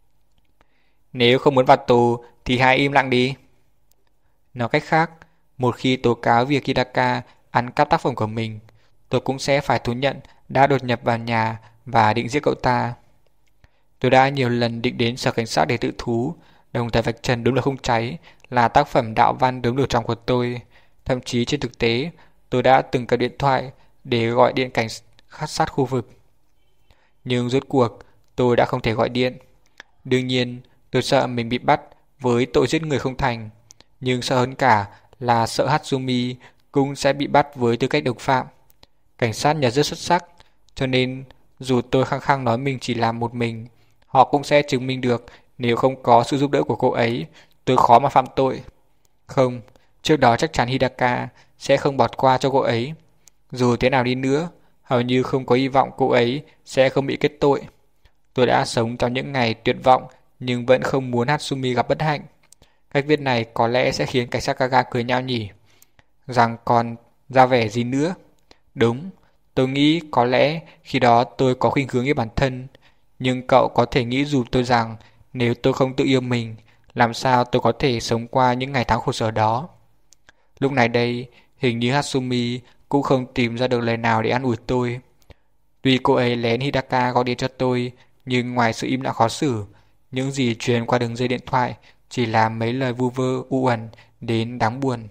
Nếu không muốn vào tù thì hãy im lặng đi. Nói cách khác, một khi tố cáo việc Hidaka ăn cắp tác phẩm của mình, tôi cũng sẽ phải thú nhận đã đột nhập vào nhà và định giết cậu ta. Tôi đã nhiều lần định đến sở cảnh sát để tự thú, đồng thời vạch trần Đốm lửa không cháy là tác phẩm đạo văn Đốm lửa tròn của tôi. Thậm chí trên thực tế, tôi đã từng cầm điện thoại để gọi điện cảnh sát khu vực. Nhưng rốt cuộc, tôi đã không thể gọi điện. Đương nhiên, tôi sợ mình bị bắt với tội giết người không thành. Nhưng sợ hơn cả là sợ Hatsumi cũng sẽ bị bắt với tư cách đồng phạm. Cảnh sát nhà rất xuất sắc, cho nên dù tôi khăng khăng nói mình chỉ làm một mình, họ cũng sẽ chứng minh được nếu không có sự giúp đỡ của cô ấy, tôi khó mà phạm tội. Không, trước đó chắc chắn Hidaka sẽ không bỏ qua cho cô ấy. Dù thế nào đi nữa, hầu như không có hy vọng cô ấy sẽ không bị kết tội. Tôi đã sống trong những ngày tuyệt vọng nhưng vẫn không muốn Hatsumi gặp bất hạnh. Cách viết này có lẽ sẽ khiến cảnh sát Kaga cười nhạo nhỉ. Rằng còn ra vẻ gì nữa? Đúng, tôi nghĩ có lẽ khi đó tôi có khuynh hướng yêu bản thân. Nhưng cậu có thể nghĩ dùm tôi rằng nếu tôi không tự yêu mình, làm sao tôi có thể sống qua những ngày tháng khổ sở đó? Lúc này đây, hình như Hatsumi cũng không tìm ra được lời nào để an ủi tôi. Tuy cô ấy lén Hidaka gọi điện cho tôi, nhưng ngoài sự im lặng khó xử, những gì truyền qua đường dây điện thoại chỉ là mấy lời vu vơ u uẩn đến đáng buồn.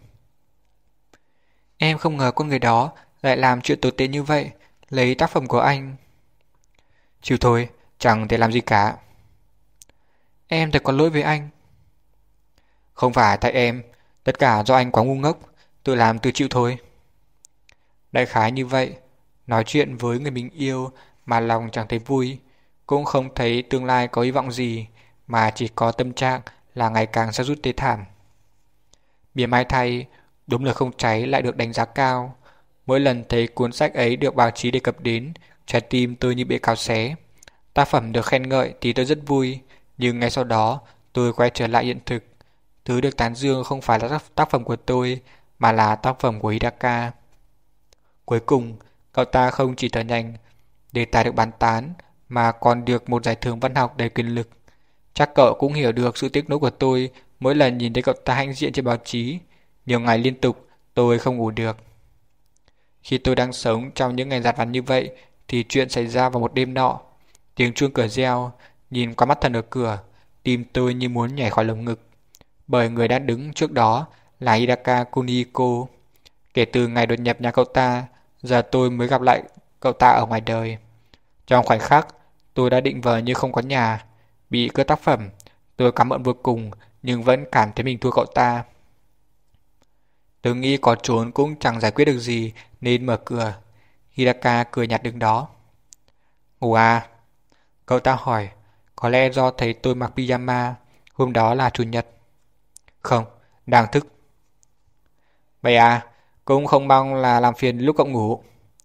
Em không ngờ con người đó lại làm chuyện tồi tệ như vậy, lấy tác phẩm của anh. Chịu thôi, chẳng thể làm gì cả. Em thật có lỗi với anh. Không phải tại em, tất cả do anh quá ngu ngốc, tự làm tự chịu thôi. Đại khái như vậy, nói chuyện với người mình yêu mà lòng chẳng thấy vui, cũng không thấy tương lai có hy vọng gì, mà chỉ có tâm trạng là ngày càng sa sút tê thảm. Mỉa mai thay, Đốm lửa không cháy lại được đánh giá cao. Mỗi lần thấy cuốn sách ấy được báo chí đề cập đến, trái tim tôi như bị cào xé. Tác phẩm được khen ngợi thì tôi rất vui, nhưng ngay sau đó tôi quay trở lại hiện thực. Thứ được tán dương không phải là tác phẩm của tôi, mà là tác phẩm của Hidaka. Cuối cùng, cậu ta không chỉ trở thành đề tài được bàn tán, mà còn được một giải thưởng văn học đầy quyền lực. Chắc cậu cũng hiểu được sự tiếc nuối của tôi mỗi lần nhìn thấy cậu ta hãnh diện trên báo chí. Nhiều ngày liên tục, tôi không ngủ được. Khi tôi đang sống trong những ngày dạt vặt như vậy, thì chuyện xảy ra vào một đêm nọ. Tiếng chuông cửa reo, nhìn qua mắt thần ở cửa, tim tôi như muốn nhảy khỏi lồng ngực. Bởi người đã đứng trước đó là Hidaka Kunihiko. Kể từ ngày đột nhập nhà cậu ta, giờ tôi mới gặp lại cậu ta ở ngoài đời. Trong khoảnh khắc, tôi đã định vờ như không có nhà. Bị cướp tác phẩm, tôi căm hận vô cùng nhưng vẫn cảm thấy mình thua cậu ta. Tôi nghĩ có trốn cũng chẳng giải quyết được gì nên mở cửa. Hidaka cười nhạt đứng đó. Ngủ à? Cậu ta hỏi. Có lẽ do thấy tôi mặc pyjama. Hôm đó là chủ nhật. Không, đang thức. Vậy à, cũng không mong là làm phiền lúc cậu ngủ.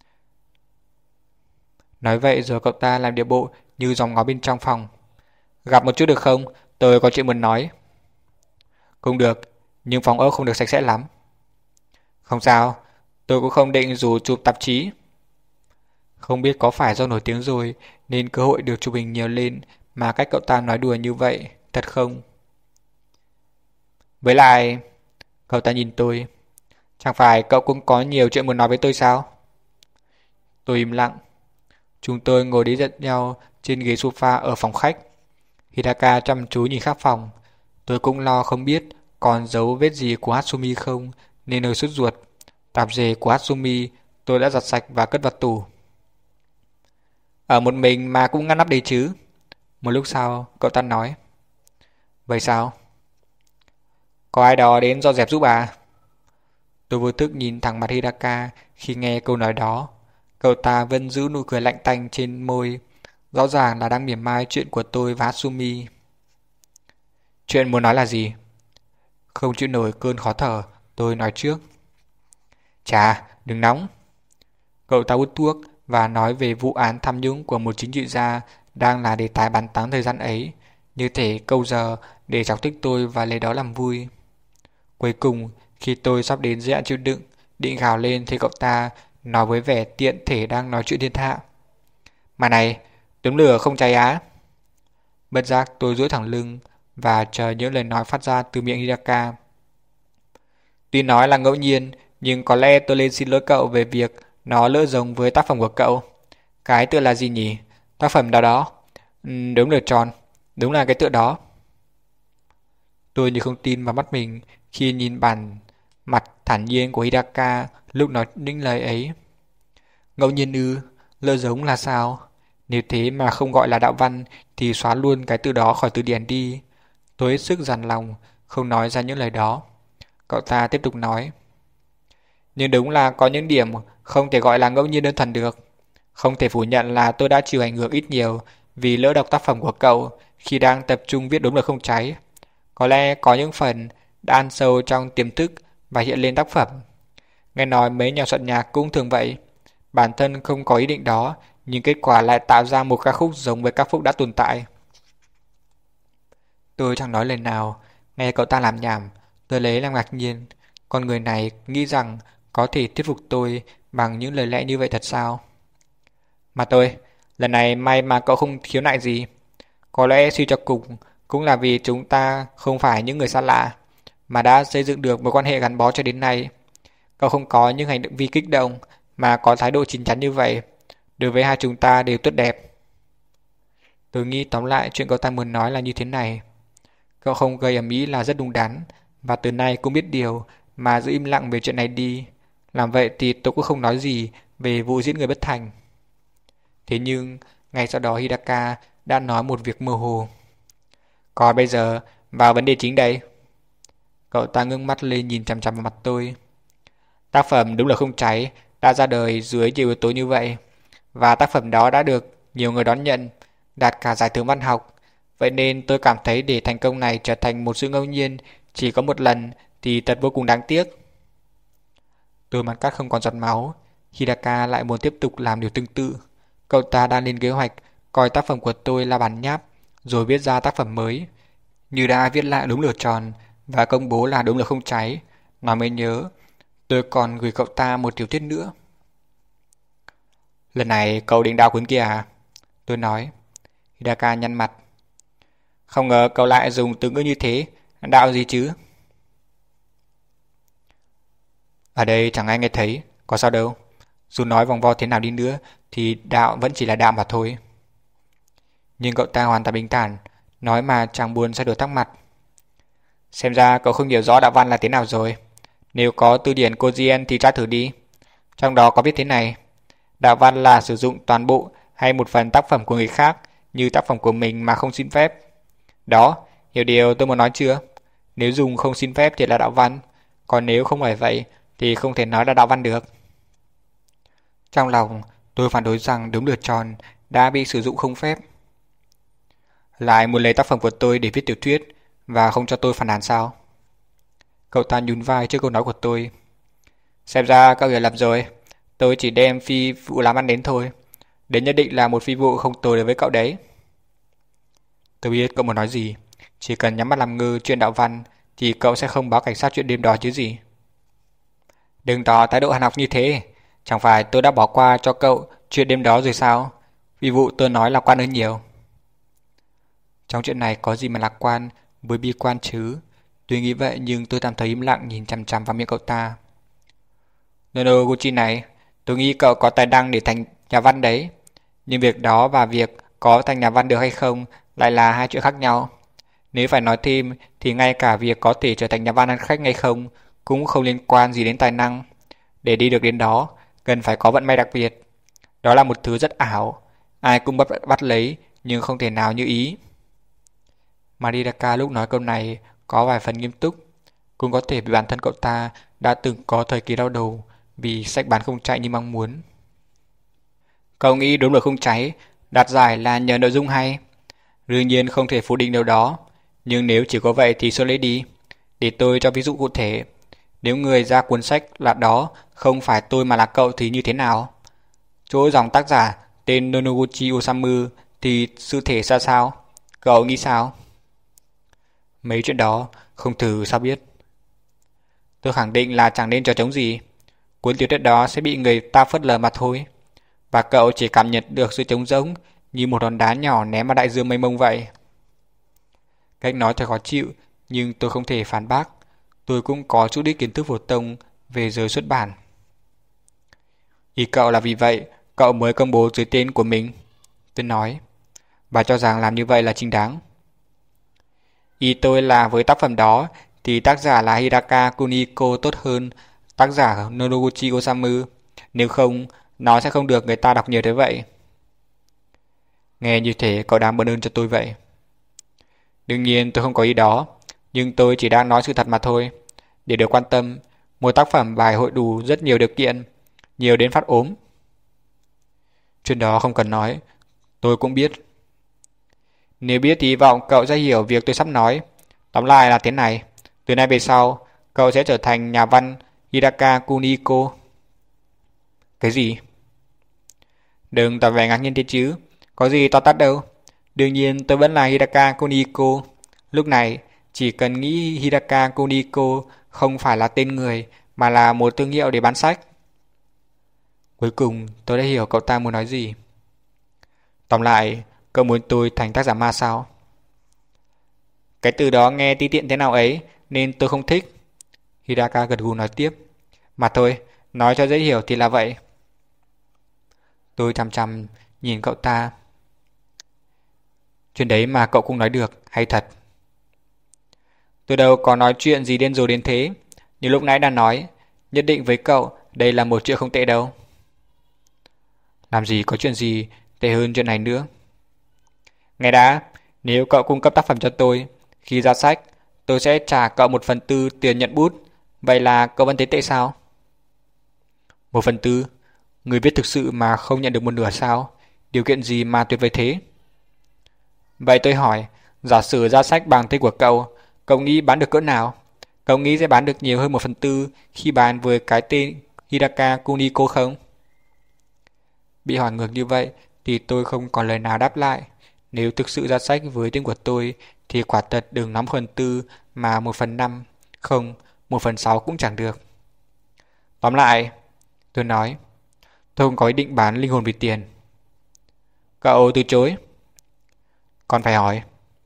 Nói vậy rồi cậu ta làm điệu bộ như dòng ngó bên trong phòng. Gặp một chút được không? Tôi có chuyện muốn nói. Cũng được, nhưng phòng ốc không được sạch sẽ lắm. Không sao, tôi cũng không định rủ chụp tạp chí. Không biết có phải do nổi tiếng rồi nên cơ hội được chụp hình nhiều lên mà cách cậu ta nói đùa như vậy, thật không? Với lại, cậu ta nhìn tôi. Chẳng phải cậu cũng có nhiều chuyện muốn nói với tôi sao? Tôi im lặng. Chúng tôi ngồi đối diện nhau trên ghế sofa ở phòng khách. Hidaka chăm chú nhìn khắp phòng. Tôi cũng lo không biết còn dấu vết gì của Hatsumi không nên hơi sốt ruột. Tạp dề của Hatsumi tôi đã giặt sạch và cất vào tủ. Ở một mình mà cũng ngăn nắp đấy chứ? Một lúc sau cậu ta nói. Vậy sao? Có ai đó đến dọn dẹp giúp à? Tôi vô thức nhìn thẳng mặt Hidaka khi nghe câu nói đó. Cậu ta vẫn giữ nụ cười lạnh tanh trên môi. Rõ ràng là đang mỉa mai chuyện của tôi và Hatsumi. Chuyện muốn nói là gì? Không chịu nổi cơn khó thở, tôi nói trước. Chà, đừng nóng. Cậu ta hút thuốc và nói về vụ án tham nhũng của một chính trị gia đang là đề tài bàn tán thời gian ấy, như thể câu giờ để chọc thích tôi và lấy đó làm vui. Cuối cùng, khi tôi sắp đến giới hạn chịu đựng, định gào lên thì cậu ta nói với vẻ tiện thể đang nói chuyện thiên hạ. Mà này, đống lửa không cháy á? Bất giác tôi duỗi thẳng lưng và chờ những lời nói phát ra từ miệng Hidaka. Tuy nói là ngẫu nhiên, nhưng có lẽ tôi nên xin lỗi cậu về việc nó lỡ giống với tác phẩm của cậu. Cái tựa là gì nhỉ? Tác phẩm đó đó. Ừ, đúng lửa tròn. Đúng là cái tựa đó. Tôi như không tin vào mắt mình khi nhìn bản mặt thản nhiên của Hidaka lúc nói những lời ấy. Ngẫu nhiên ư? Lỡ giống là sao? Nếu thế mà không gọi là đạo văn thì xóa luôn cái từ đó khỏi từ điển đi. Tôi hết sức dằn lòng, không nói ra những lời đó. Cậu ta tiếp tục nói. Nhưng đúng là có những điểm không thể gọi là ngẫu nhiên đơn thuần được. Không thể phủ nhận là tôi đã chịu ảnh hưởng ít nhiều vì lỡ đọc tác phẩm của cậu khi đang tập trung viết Đống lửa không cháy. Có lẽ có những phần đã ăn sâu trong tiềm thức và hiện lên tác phẩm. Nghe nói mấy nhà soạn nhạc cũng thường vậy. Bản thân không có ý định đó, nhưng kết quả lại tạo ra một ca khúc giống với các khúc đã tồn tại. Tôi chẳng nói lời nào, nghe cậu ta làm nhảm, tôi lấy làm ngạc nhiên. Con người này nghĩ rằng có thể thuyết phục tôi bằng những lời lẽ như vậy thật sao? Mà tôi, lần này may mà cậu không khiếu nại gì. Có lẽ suy cho cùng cũng là vì chúng ta không phải những người xa lạ, mà đã xây dựng được mối quan hệ gắn bó cho đến nay. Cậu không có những hành động vi kích động, mà có thái độ chín chắn như vậy. Đối với hai chúng ta đều tốt đẹp. Tôi nghĩ tóm lại chuyện cậu ta muốn nói là như thế này. Cậu không gây ầm ĩ là rất đúng đắn, và từ nay cũng biết điều mà giữ im lặng về chuyện này đi. Làm vậy thì tôi cũng không nói gì về vụ giết người bất thành. Thế nhưng, ngay sau đó Hidaka đã nói một việc mơ hồ. Còn bây giờ, vào vấn đề chính đây. Cậu ta ngưng mắt lên nhìn chằm chằm vào mặt tôi. Tác phẩm Đúng là không cháy đã ra đời dưới nhiều yếu tố như vậy. Và tác phẩm đó đã được nhiều người đón nhận, đạt cả giải thưởng văn học. Vậy nên tôi cảm thấy để thành công này trở thành một sự ngẫu nhiên chỉ có một lần thì thật vô cùng đáng tiếc. Tôi mặt cắt không còn giọt máu. Hidaka lại muốn tiếp tục làm điều tương tự. Cậu ta đang lên kế hoạch coi tác phẩm của tôi là bản nháp, rồi viết ra tác phẩm mới. Như đã viết lại Đống lửa tròn và công bố là Đống lửa không cháy. Nói mới nhớ, tôi còn gửi cậu ta một tiểu thuyết nữa. Lần này cậu định đao cuốn kia à? Tôi nói. Hidaka nhăn mặt. Không ngờ cậu lại dùng từ ngữ như thế. Đạo gì chứ? Ở đây chẳng ai nghe thấy. Có sao đâu. Dù nói vòng vo thế nào đi nữa thì đạo vẫn chỉ là đạo mà thôi. Nhưng cậu ta hoàn toàn bình thản, nói mà chẳng buồn thay đổi sắc mặt. Xem ra cậu không hiểu rõ đạo văn là thế nào rồi. Nếu có từ điển Kojien thì tra thử đi. Trong đó có viết thế này: đạo văn là sử dụng toàn bộ hay một phần tác phẩm của người khác như tác phẩm của mình mà không xin phép. Đó, hiểu điều tôi muốn nói chưa? Nếu dùng không xin phép thì là đạo văn, còn nếu không phải vậy thì không thể nói là đạo văn được. Trong lòng, tôi phản đối rằng đống lửa tròn đã bị sử dụng không phép. Lại muốn lấy tác phẩm của tôi để viết tiểu thuyết và không cho tôi phản ánh sao? Cậu ta nhún vai trước câu nói của tôi. Xem ra cậu hiểu lầm rồi. Tôi chỉ đem phi vụ làm ăn đến thôi. Đến nhất định là một phi vụ không tồi đối với cậu đấy. Tôi biết cậu muốn nói gì. Chỉ cần nhắm mắt làm ngơ chuyện đạo văn thì cậu sẽ không báo cảnh sát chuyện đêm đó chứ gì. Đừng tỏ thái độ hàn học như thế. Chẳng phải tôi đã bỏ qua cho cậu chuyện đêm đó rồi sao? Vì vụ tôi nói lạc quan hơn nhiều. Trong chuyện này có gì mà lạc quan với bi quan chứ? Tuy nghĩ vậy nhưng tôi cảm thấy im lặng nhìn chằm chằm vào miệng cậu ta. Nonoguchi này, tôi nghĩ cậu có tài năng để thành nhà văn đấy. Nhưng việc đó và việc có thành nhà văn được hay không lại là hai chuyện khác nhau. Nếu phải nói thêm thì ngay cả việc có thể trở thành nhà văn ăn khách hay không cũng không liên quan gì đến tài năng. Để đi được đến đó, cần phải có vận may đặc biệt. Đó là một thứ rất ảo, ai cũng bắt, bắt lấy nhưng không thể nào như ý. Maridaka lúc nói câu này có vài phần nghiêm túc. Cũng có thể vì bản thân cậu ta đã từng có thời kỳ đau đầu vì sách bán không chạy như mong muốn. Cậu nghĩ đốm lửa không cháy đạt giải là nhờ nội dung hay. Đương nhiên không thể phủ định điều đó. Nhưng nếu chỉ có vậy thì xuôi lấy đi. Để tôi cho ví dụ cụ thể. Nếu người ra cuốn sách là đó không phải tôi mà là cậu thì như thế nào? Chỗ dòng tác giả tên Nonoguchi Osamu thì sự thể ra sao? Cậu nghĩ sao? Mấy chuyện đó không thử sao biết. Tôi khẳng định là chẳng nên trò trống gì. Cuốn tiểu thuyết đó sẽ bị người ta phớt lờ mà thôi. Và cậu chỉ cảm nhận được sự trống rỗng như một hòn đá nhỏ ném vào đại dương mênh mông vậy. Cách nói thật khó chịu, nhưng tôi không thể phản bác. Tôi cũng có chút ít kiến thức phổ thông về giới xuất bản. Ý cậu là vì vậy, cậu mới công bố dưới tên của mình. Tôi nói, và cho rằng làm như vậy là chính đáng. Ý tôi là với tác phẩm đó thì tác giả là Hidaka Kuniko tốt hơn tác giả Nonoguchi Osamu. Nếu không, nó sẽ không được người ta đọc nhiều thế vậy. Nghe như thế cậu đáng biết ơn cho tôi vậy. Đương nhiên tôi không có ý đó, nhưng tôi chỉ đang nói sự thật mà thôi. Để được quan tâm, một tác phẩm bài hội đủ rất nhiều điều kiện, nhiều đến phát ốm. Chuyện đó không cần nói, tôi cũng biết. Nếu biết thì hy vọng cậu sẽ hiểu việc tôi sắp nói. Tóm lại là thế này, từ nay về sau, cậu sẽ trở thành nhà văn Hidaka Kuniko. Cái gì? Đừng tỏ vẻ ngạc nhiên thế chứ, có gì to tát đâu. Đương nhiên tôi vẫn là Hidaka Kuniko. Lúc này, chỉ cần nghĩ Hidaka Kuniko không phải là tên người mà là một thương hiệu để bán sách. Cuối cùng tôi đã hiểu cậu ta muốn nói gì. Tóm lại, cậu muốn tôi thành tác giả ma sao? Cái từ đó nghe ti tiện thế nào ấy nên tôi không thích. Hidaka gật gù nói tiếp. Mà thôi, nói cho dễ hiểu thì là vậy. Tôi chằm chằm nhìn cậu ta. Chuyện đấy mà cậu cũng nói được, hay thật. Tôi đâu có nói chuyện gì điên rồ đến thế. Như lúc nãy đã nói, nhất định với cậu đây là một chuyện không tệ đâu. Làm gì có chuyện gì tệ hơn chuyện này nữa. Nghe đã, nếu cậu cung cấp tác phẩm cho tôi, khi ra sách, tôi sẽ trả cậu một phần tư tiền nhận bút. Vậy là cậu vẫn thấy tệ sao? Một phần tư? Người viết thực sự mà không nhận được một nửa sao? Điều kiện gì mà tuyệt vời thế? Vậy tôi hỏi, giả sử ra sách bằng tên của cậu, cậu nghĩ bán được cỡ nào? Cậu nghĩ sẽ bán được nhiều hơn một phần tư khi bán với cái tên Hidaka Kuniko không? Bị hỏi ngược như vậy thì tôi không còn lời nào đáp lại. Nếu thực sự ra sách với tên của tôi thì quả thật đừng nắm phần tư mà một phần năm, không, một phần sáu cũng chẳng được. Tóm lại, tôi nói, tôi không có ý định bán linh hồn vì tiền. Cậu từ chối. Còn phải hỏi.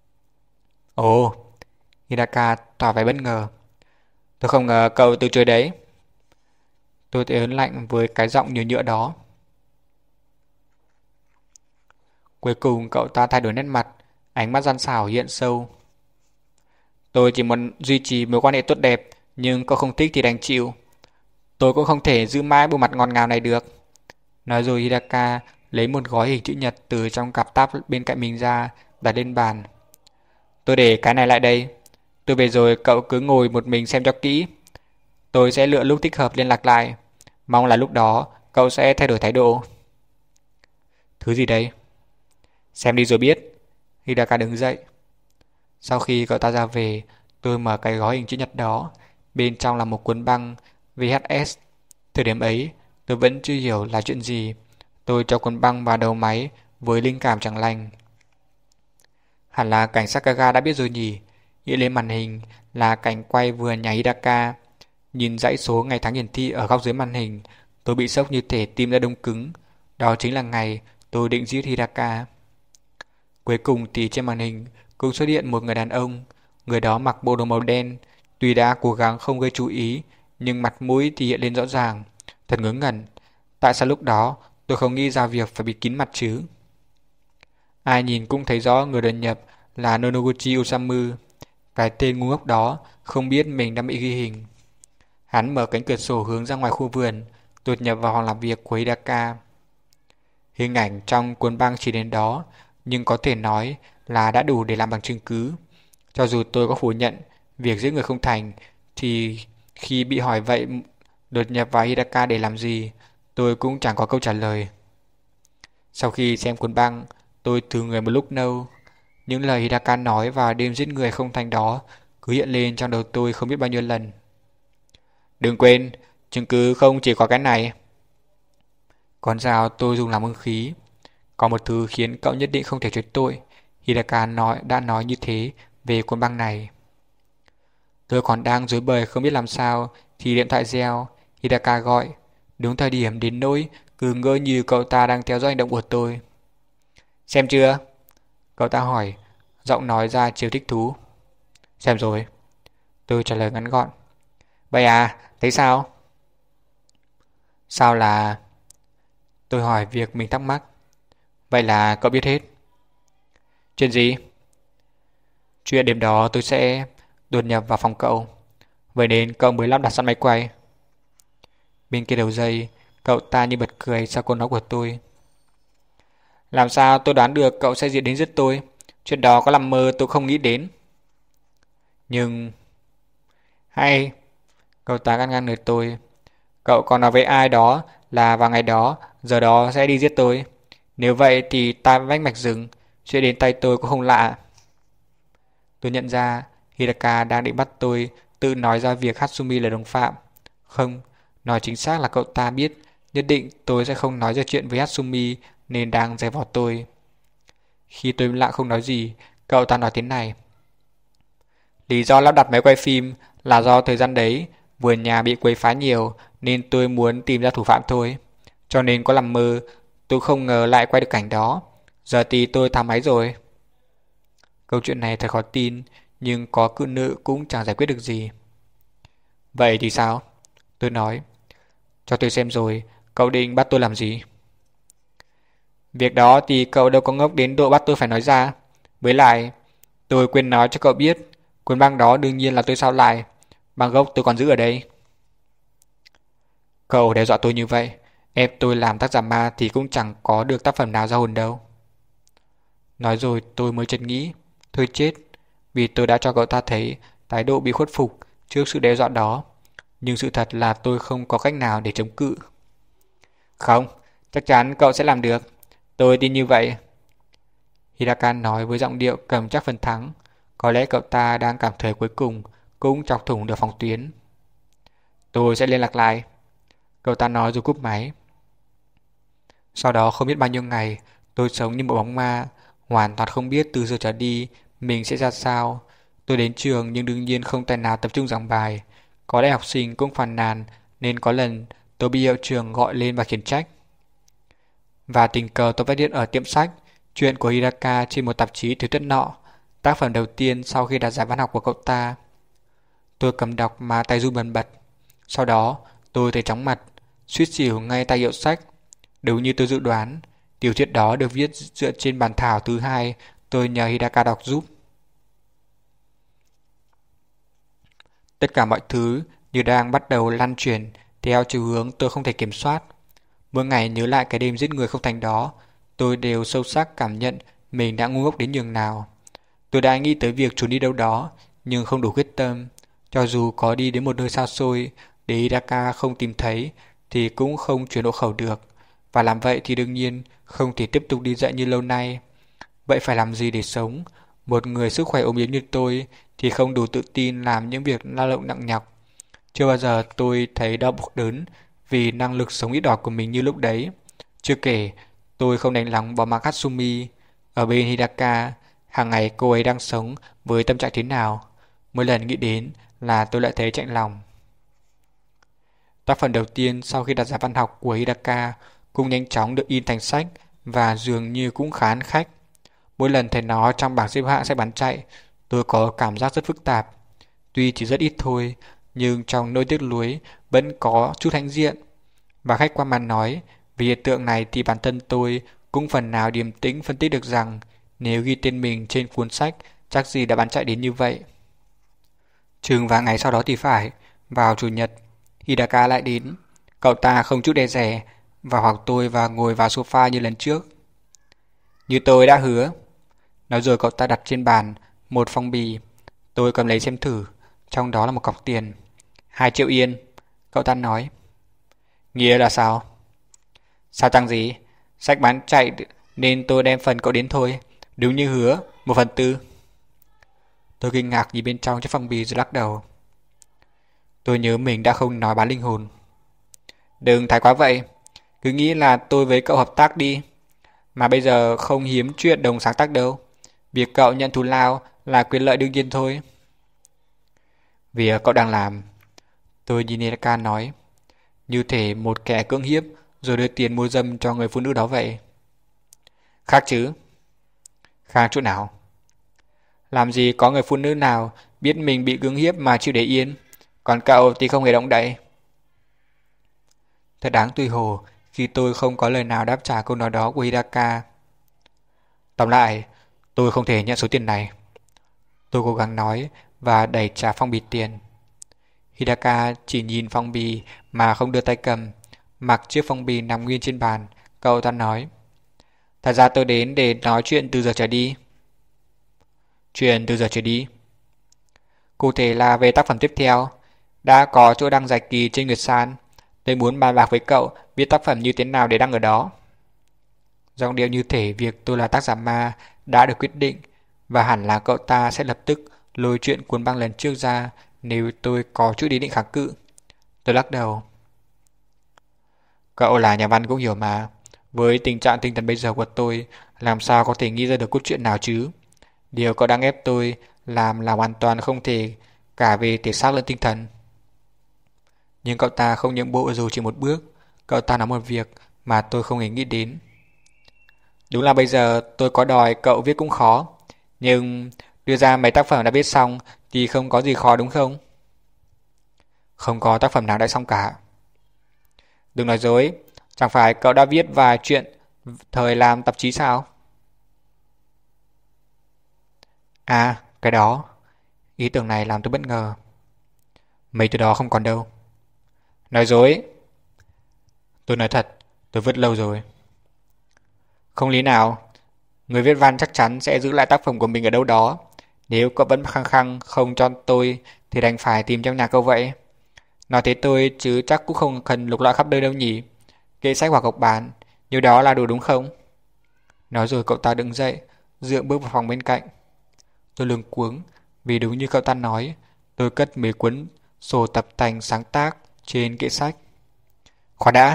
Ồ, Hidaka tỏ vẻ bất ngờ. Tôi không ngờ cậu từ chối đấy. Tôi thấy ớn lạnh với cái giọng nhựa nhựa đó. Cuối cùng cậu ta thay đổi nét mặt, ánh mắt gian xảo hiện sâu. Tôi chỉ muốn duy trì mối quan hệ tốt đẹp, nhưng cậu không thích thì đành chịu. Tôi cũng không thể giữ mãi bộ mặt ngọt ngào này được. Nói rồi Hidaka lấy một gói hình chữ nhật từ trong cặp táp bên cạnh mình ra, đặt lên bàn. Tôi để cái này lại đây. Tôi về rồi cậu cứ ngồi một mình xem cho kỹ. Tôi sẽ lựa lúc thích hợp liên lạc lại. Mong là lúc đó cậu sẽ thay đổi thái độ. Thứ gì đây? Xem đi rồi biết. Hidaka đứng dậy. Sau khi cậu ta ra về, tôi mở cái gói hình chữ nhật đó. Bên trong là một cuốn băng vê hát ét. Thời điểm ấy, tôi vẫn chưa hiểu là chuyện gì. Tôi cho cuốn băng vào đầu máy với linh cảm chẳng lành. Hẳn là cảnh Sakaga đã biết rồi nhỉ. Hiện lên màn hình là cảnh quay vừa nhà Hidaka. Nhìn dãy số ngày tháng hiển thị ở góc dưới màn hình, tôi bị sốc như thể tim đã đông cứng. Đó chính là ngày tôi định giết Hidaka. Cuối cùng thì trên màn hình cũng xuất hiện một người đàn ông. Người đó mặc bộ đồ màu đen. Tuy đã cố gắng không gây chú ý, nhưng mặt mũi thì hiện lên rõ ràng. Thật ngớ ngẩn. Tại sao lúc đó tôi không nghĩ ra việc phải bị kín mặt chứ? Ai nhìn cũng thấy rõ người đột nhập là Nonoguchi Osamu. Cái tên ngu ngốc đó không biết mình đang bị ghi hình. Hắn mở cánh cửa sổ hướng ra ngoài khu vườn, đột nhập vào phòng làm việc của Hidaka. Hình ảnh trong cuốn băng chỉ đến đó, nhưng có thể nói là đã đủ để làm bằng chứng cứ. Cho dù tôi có phủ nhận việc giết người không thành, thì khi bị hỏi vậy đột nhập vào Hidaka để làm gì, tôi cũng chẳng có câu trả lời. Sau khi xem cuốn băng, tôi thử người một lúc lâu. Những lời Hidaka nói vào đêm giết người không thành đó cứ hiện lên trong đầu tôi không biết bao nhiêu lần. Đừng quên, chứng cứ không chỉ có cái này. Con dao tôi dùng làm hung khí. Có một thứ khiến cậu nhất định không thể trách tội. Hidaka nói, đã nói như thế về cuốn băng này. Tôi còn đang rối bời không biết làm sao thì điện thoại reo. Hidaka gọi. Đúng thời điểm đến nỗi cứ ngỡ như cậu ta đang theo dõi hành động của tôi. Xem chưa? Cậu ta hỏi, giọng nói ra chiều thích thú. Xem rồi. Tôi trả lời ngắn gọn. Vậy à, thấy sao? Sao là... Tôi hỏi việc mình thắc mắc. Vậy là cậu biết hết. Chuyện gì? Chuyện đêm đó tôi sẽ đột nhập vào phòng cậu. Vậy nên cậu mới lắp đặt sẵn máy quay. Bên kia đầu dây, cậu ta như bật cười sau câu nói của tôi. Làm sao tôi đoán được cậu sẽ diễn đến giết tôi? Chuyện đó có nằm mơ tôi không nghĩ đến. Nhưng... Hay... Cậu ta ngăn ngăn lời tôi. Cậu còn nói với ai đó là vào ngày đó, giờ đó sẽ đi giết tôi. Nếu vậy thì tai vách mạch rừng, chuyện đến tay tôi cũng không lạ. Tôi nhận ra Hidaka đang định bắt tôi tự nói ra việc Hatsumi là đồng phạm. Không, nói chính xác là cậu ta biết nhất định tôi sẽ không nói ra chuyện với Hatsumi nên đang giày vò tôi. Khi tôi im lặng không nói gì, cậu ta nói thế này. Lý do lắp đặt máy quay phim là do thời gian đấy vườn nhà bị quấy phá nhiều nên tôi muốn tìm ra thủ phạm thôi. Cho nên có nằm mơ, tôi không ngờ lại quay được cảnh đó. Giờ thì tôi tháo máy rồi. Câu chuyện này thật khó tin, nhưng có cự nữ cũng chẳng giải quyết được gì. Vậy thì sao? Tôi nói. Cho tôi xem rồi, cậu định bắt tôi làm gì? Việc đó thì cậu đâu có ngốc đến độ bắt tôi phải nói ra. Với lại, tôi quên nói cho cậu biết, cuốn băng đó đương nhiên là tôi sao lại. Băng gốc tôi còn giữ ở đây. Cậu đe dọa tôi như vậy, ép tôi làm tác giả ma thì cũng chẳng có được tác phẩm nào ra hồn đâu. Nói rồi tôi mới chợt nghĩ, thôi chết, vì tôi đã cho cậu ta thấy thái độ bị khuất phục trước sự đe dọa đó. Nhưng sự thật là tôi không có cách nào để chống cự. Không, chắc chắn cậu sẽ làm được. Tôi tin như vậy. Hidaka nói với giọng điệu cầm chắc phần thắng. Có lẽ cậu ta đang cảm thấy cuối cùng cũng chọc thủng được phòng tuyến. Tôi sẽ liên lạc lại. Cậu ta nói rồi cúp máy. Sau đó không biết bao nhiêu ngày, tôi sống như một bóng ma, hoàn toàn không biết từ giờ trở đi mình sẽ ra sao. Tôi đến trường nhưng đương nhiên không tài nào tập trung giảng bài. Có lẽ học sinh cũng phàn nàn nên có lần tôi bị hiệu trưởng gọi lên và khiển trách. Và tình cờ tôi phát hiện ở tiệm sách chuyện của Hidaka trên một tạp chí thiếu thuyết nọ, tác phẩm đầu tiên sau khi đạt giải văn học của cậu ta. Tôi cầm đọc mà tay run bần bật. Sau đó tôi thấy chóng mặt, suýt xỉu ngay tay hiệu sách. Đúng như tôi dự đoán, Tiểu thuyết đó được viết dựa trên bản thảo thứ hai tôi nhờ Hidaka đọc giúp. Tất cả mọi thứ như đang bắt đầu lăn chuyển theo chiều hướng tôi không thể kiểm soát. Mỗi ngày nhớ lại cái đêm giết người không thành đó, tôi đều sâu sắc cảm nhận mình đã ngu ngốc đến nhường nào. Tôi đã nghĩ tới việc trốn đi đâu đó, nhưng không đủ quyết tâm. Cho dù có đi đến một nơi xa xôi để Hidaka không tìm thấy thì cũng không chuyển hộ khẩu được. Và làm vậy thì đương nhiên không thể tiếp tục đi dạy như lâu nay. Vậy phải làm gì để sống? Một người sức khỏe ốm yếu như tôi thì không đủ tự tin làm những việc lao động nặng nhọc. Chưa bao giờ tôi thấy đau đớn vì năng lực sống ít ỏi của mình như lúc đấy. Chưa kể, tôi không đành lòng bỏ mặc Hatsumi. Ở bên Hidaka, hàng ngày cô ấy đang sống với tâm trạng thế nào? Mỗi lần nghĩ đến là tôi lại thấy chạnh lòng. Tác phẩm đầu tiên sau khi đặt giải văn học của Hidaka cũng nhanh chóng được in thành sách và dường như cũng khá ăn khách. Mỗi lần thấy nó trong bảng xếp hạng sách bán chạy, tôi có cảm giác rất phức tạp. Tuy chỉ rất ít thôi, nhưng trong nỗi tiếc nuối vẫn có chút hãnh diện. Và khách quan mà nói, vì hiện tượng này thì bản thân tôi cũng phần nào điềm tĩnh phân tích được rằng nếu ghi tên mình trên cuốn sách chắc gì đã bán chạy đến như vậy. Chừng vài ngày sau đó thì phải, vào Chủ nhật, Hidaka lại đến. Cậu ta không chút e dè và hoặc tôi và ngồi vào sofa như lần trước. Như tôi đã hứa. Nói rồi cậu ta đặt trên bàn một phong bì. Tôi cầm lấy xem thử, trong đó là một cọc tiền. Hai triệu yên, cậu ta nói. Nghĩa là sao? Sao tăng gì? Sách bán chạy nên tôi đem phần cậu đến thôi. Đúng như hứa, một phần tư. Tôi kinh ngạc nhìn bên trong chiếc phong bì rồi lắc đầu. Tôi nhớ mình đã không nói bán linh hồn. Đừng thái quá vậy. Cứ nghĩ là tôi với cậu hợp tác đi. Mà bây giờ không hiếm chuyện đồng sáng tác đâu. Việc cậu nhận thù lao là quyền lợi đương nhiên thôi. Việc cậu đang làm, tôi nhìn Hidaka nói, như thể một kẻ cưỡng hiếp rồi đưa tiền mua dâm cho người phụ nữ đó vậy. Khác chứ? Khác chỗ nào? Làm gì có người phụ nữ nào biết mình bị cưỡng hiếp mà chịu để yên, còn cậu thì không hề động đậy. Thật đáng tủi hổ khi tôi không có lời nào đáp trả câu nói đó của Hidaka. Tóm lại, tôi không thể nhận số tiền này. Tôi cố gắng nói và đẩy trả phong bì tiền. Hidaka chỉ nhìn phong bì mà không đưa tay cầm, mặc chiếc phong bì nằm nguyên trên bàn. Cậu ta nói, thật ra tôi đến để nói chuyện từ giờ trở đi. Chuyện từ giờ trở đi? Cụ thể là về tác phẩm tiếp theo. Đã có chỗ đăng giải kỳ trên Nguyệt San. Tôi muốn bàn bạc với cậu viết tác phẩm như thế nào để đăng ở đó. Giọng điệu như thể việc tôi là tác giả ma đã được quyết định, và hẳn là cậu ta sẽ lập tức lôi chuyện cuốn băng lần trước ra nếu tôi có chút ý định kháng cự. Tôi lắc đầu. Cậu là nhà văn cũng hiểu mà. Với tình trạng tinh thần bây giờ của tôi, làm sao có thể nghĩ ra được cốt truyện nào chứ? Điều cậu đang ép tôi làm là hoàn toàn không thể, cả về thể xác lẫn tinh thần. Nhưng cậu ta không nhượng bộ dù chỉ một bước. Cậu ta nói một việc mà tôi không hề nghĩ đến. Đúng là bây giờ tôi có đòi cậu viết cũng khó, nhưng đưa ra mấy tác phẩm đã viết xong thì không có gì khó đúng không? Không có tác phẩm nào đã xong cả. Đừng nói dối, chẳng phải cậu đã viết vài chuyện thời làm tạp chí sao? À, cái đó. Ý tưởng này làm tôi bất ngờ. Mấy thứ đó không còn đâu. Nói dối. Tôi nói thật, tôi vứt lâu rồi. Không lý nào. Người viết văn chắc chắn sẽ giữ lại tác phẩm của mình ở đâu đó. Nếu cậu vẫn khăng khăng không cho tôi thì đành phải tìm trong nhà cậu vậy. Nói thế tôi chứ chắc cũng không cần lục lọi khắp nơi đâu nhỉ. Kệ sách hoặc góc bàn, như đó là đủ đúng không? Nói rồi cậu ta đứng dậy, dựa bước vào phòng bên cạnh. Tôi luống cuống, vì đúng như cậu ta nói, tôi cất mấy cuốn sổ tập thành sáng tác trên kệ sách. Khoan đã.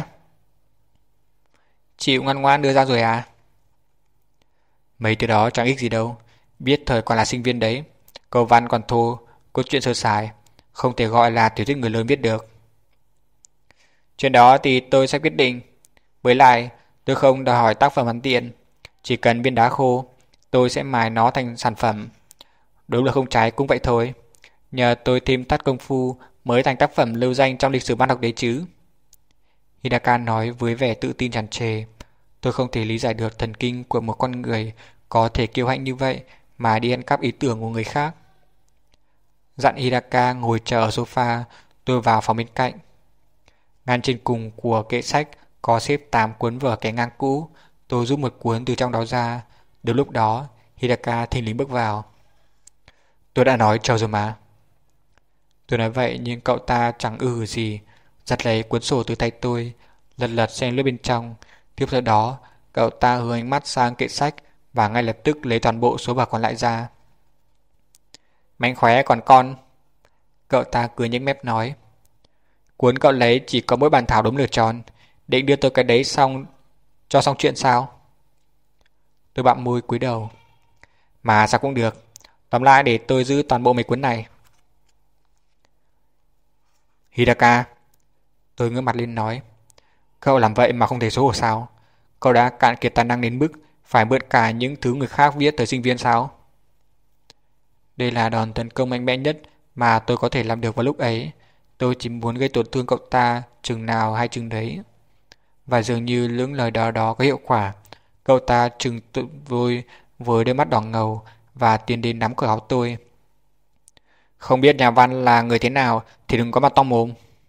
Chịu ngoan ngoan đưa ra rồi à? Mấy thứ đó chẳng ích gì đâu. Biết thời còn là sinh viên đấy. Câu văn còn thô, cốt truyện sơ sài, không thể gọi là tiểu thuyết người lớn viết được. Chuyện đó thì tôi sẽ quyết định. Với lại, tôi không đòi hỏi tác phẩm hoàn thiện. Chỉ cần viên đá khô, tôi sẽ mài nó thành sản phẩm. Đúng là không trái cũng vậy thôi. Nhờ tôi thêm tắt công phu mới thành tác phẩm lưu danh trong lịch sử văn học đấy chứ. Hidaka nói với vẻ tự tin tràn trề. Tôi không thể lý giải được thần kinh của một con người có thể kiêu hãnh như vậy mà đi ăn cắp ý tưởng của người khác. Dặn Hidaka ngồi chờ ở sofa, tôi vào phòng bên cạnh. Ngăn trên cùng của kệ sách có xếp tám cuốn vở kẻ ngang cũ. Tôi rút một cuốn từ trong đó ra. Đến lúc đó, Hidaka thình lình bước vào. Tôi đã nói chờ rồi mà. Tôi nói vậy nhưng cậu ta chẳng ư gì, giật lấy cuốn sổ từ tay tôi, lật lật xem lướt bên trong. Tiếp theo đó, cậu ta hướng ánh mắt sang kệ sách và ngay lập tức lấy toàn bộ số vở còn lại ra. Mánh khóe còn con. Cậu ta cười nhếch mép nói. Cuốn cậu lấy chỉ có mỗi bàn thảo đốm lửa tròn, định đưa tôi cái đấy xong cho xong chuyện sao? Tôi bặm môi cúi đầu. Mà sao cũng được, tóm lại để tôi giữ toàn bộ mấy cuốn này. Hidaka, tôi ngước mặt lên nói. Cậu làm vậy mà không thể xấu hổ sao? Cậu đã cạn kiệt tài năng đến mức phải mượn cả những thứ người khác viết tới sinh viên sao? Đây là đòn tấn công mạnh mẽ nhất mà tôi có thể làm được vào lúc ấy. Tôi chỉ muốn gây tổn thương cậu ta chừng nào hay chừng đấy. Và dường như những lời đó đó có hiệu quả. Cậu ta trừng tự vui với đôi mắt đỏ ngầu và tiến đến nắm cổ áo tôi. Không biết nhà văn là người thế nào thì đừng có mà to mồm.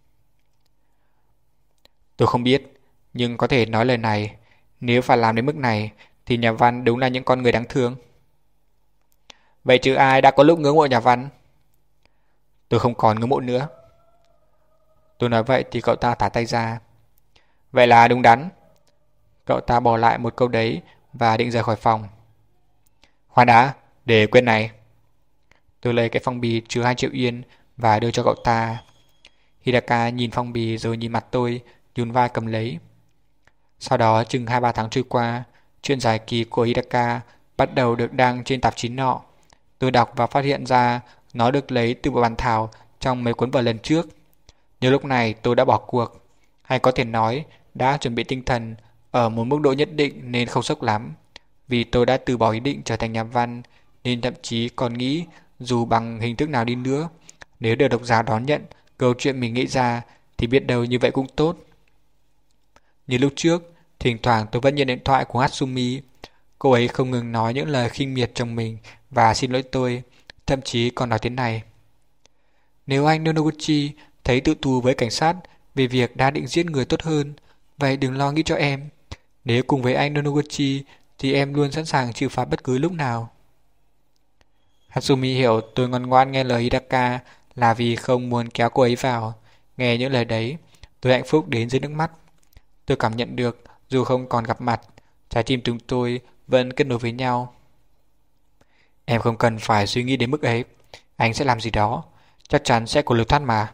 Tôi không biết, nhưng có thể nói lời này. Nếu phải làm đến mức này thì nhà văn đúng là những con người đáng thương. Vậy chứ ai đã có lúc ngưỡng mộ nhà văn? Tôi không còn ngưỡng mộ nữa. Tôi nói vậy thì cậu ta thả tay ra. Vậy là đúng đắn. Cậu ta bỏ lại một câu đấy và định rời khỏi phòng. Khoan đã, để quên này. Tôi lấy cái phong bì chứa hai triệu yên và đưa cho cậu ta. Hidaka nhìn phong bì rồi nhìn mặt tôi, nhún vai cầm lấy. Sau đó chừng hai ba tháng trôi qua, chuyện dài kỳ của Hidaka bắt đầu được đăng trên tạp chí nọ. Tôi đọc và phát hiện ra nó được lấy từ bộ bản thảo trong mấy cuốn vở lần trước. Nhưng lúc này tôi đã bỏ cuộc, hay có thể nói đã chuẩn bị tinh thần ở một mức độ nhất định nên không sốc lắm. Vì tôi đã từ bỏ ý định trở thành nhà văn, nên thậm chí còn nghĩ dù bằng hình thức nào đi nữa, nếu được độc giả đón nhận câu chuyện mình nghĩ ra thì biết đâu như vậy cũng tốt. Như lúc trước, thỉnh thoảng tôi vẫn nhận điện thoại của Hatsumi. Cô ấy không ngừng nói những lời khinh miệt chồng mình và xin lỗi tôi, thậm chí còn nói thế này. Nếu anh Nonoguchi thấy tự thù với cảnh sát về việc đã định giết người tốt hơn, vậy đừng lo nghĩ cho em. Nếu cùng với anh Nonoguchi thì em luôn sẵn sàng chịu phạt bất cứ lúc nào. Hatsumi hiểu tôi ngoan ngoãn nghe lời Hidaka là vì không muốn kéo cô ấy vào. Nghe những lời đấy, tôi hạnh phúc đến dưới nước mắt. Tôi cảm nhận được dù không còn gặp mặt, trái tim chúng tôi vẫn kết nối với nhau. Em không cần phải suy nghĩ đến mức ấy. Anh sẽ làm gì đó, chắc chắn sẽ có lối thoát mà.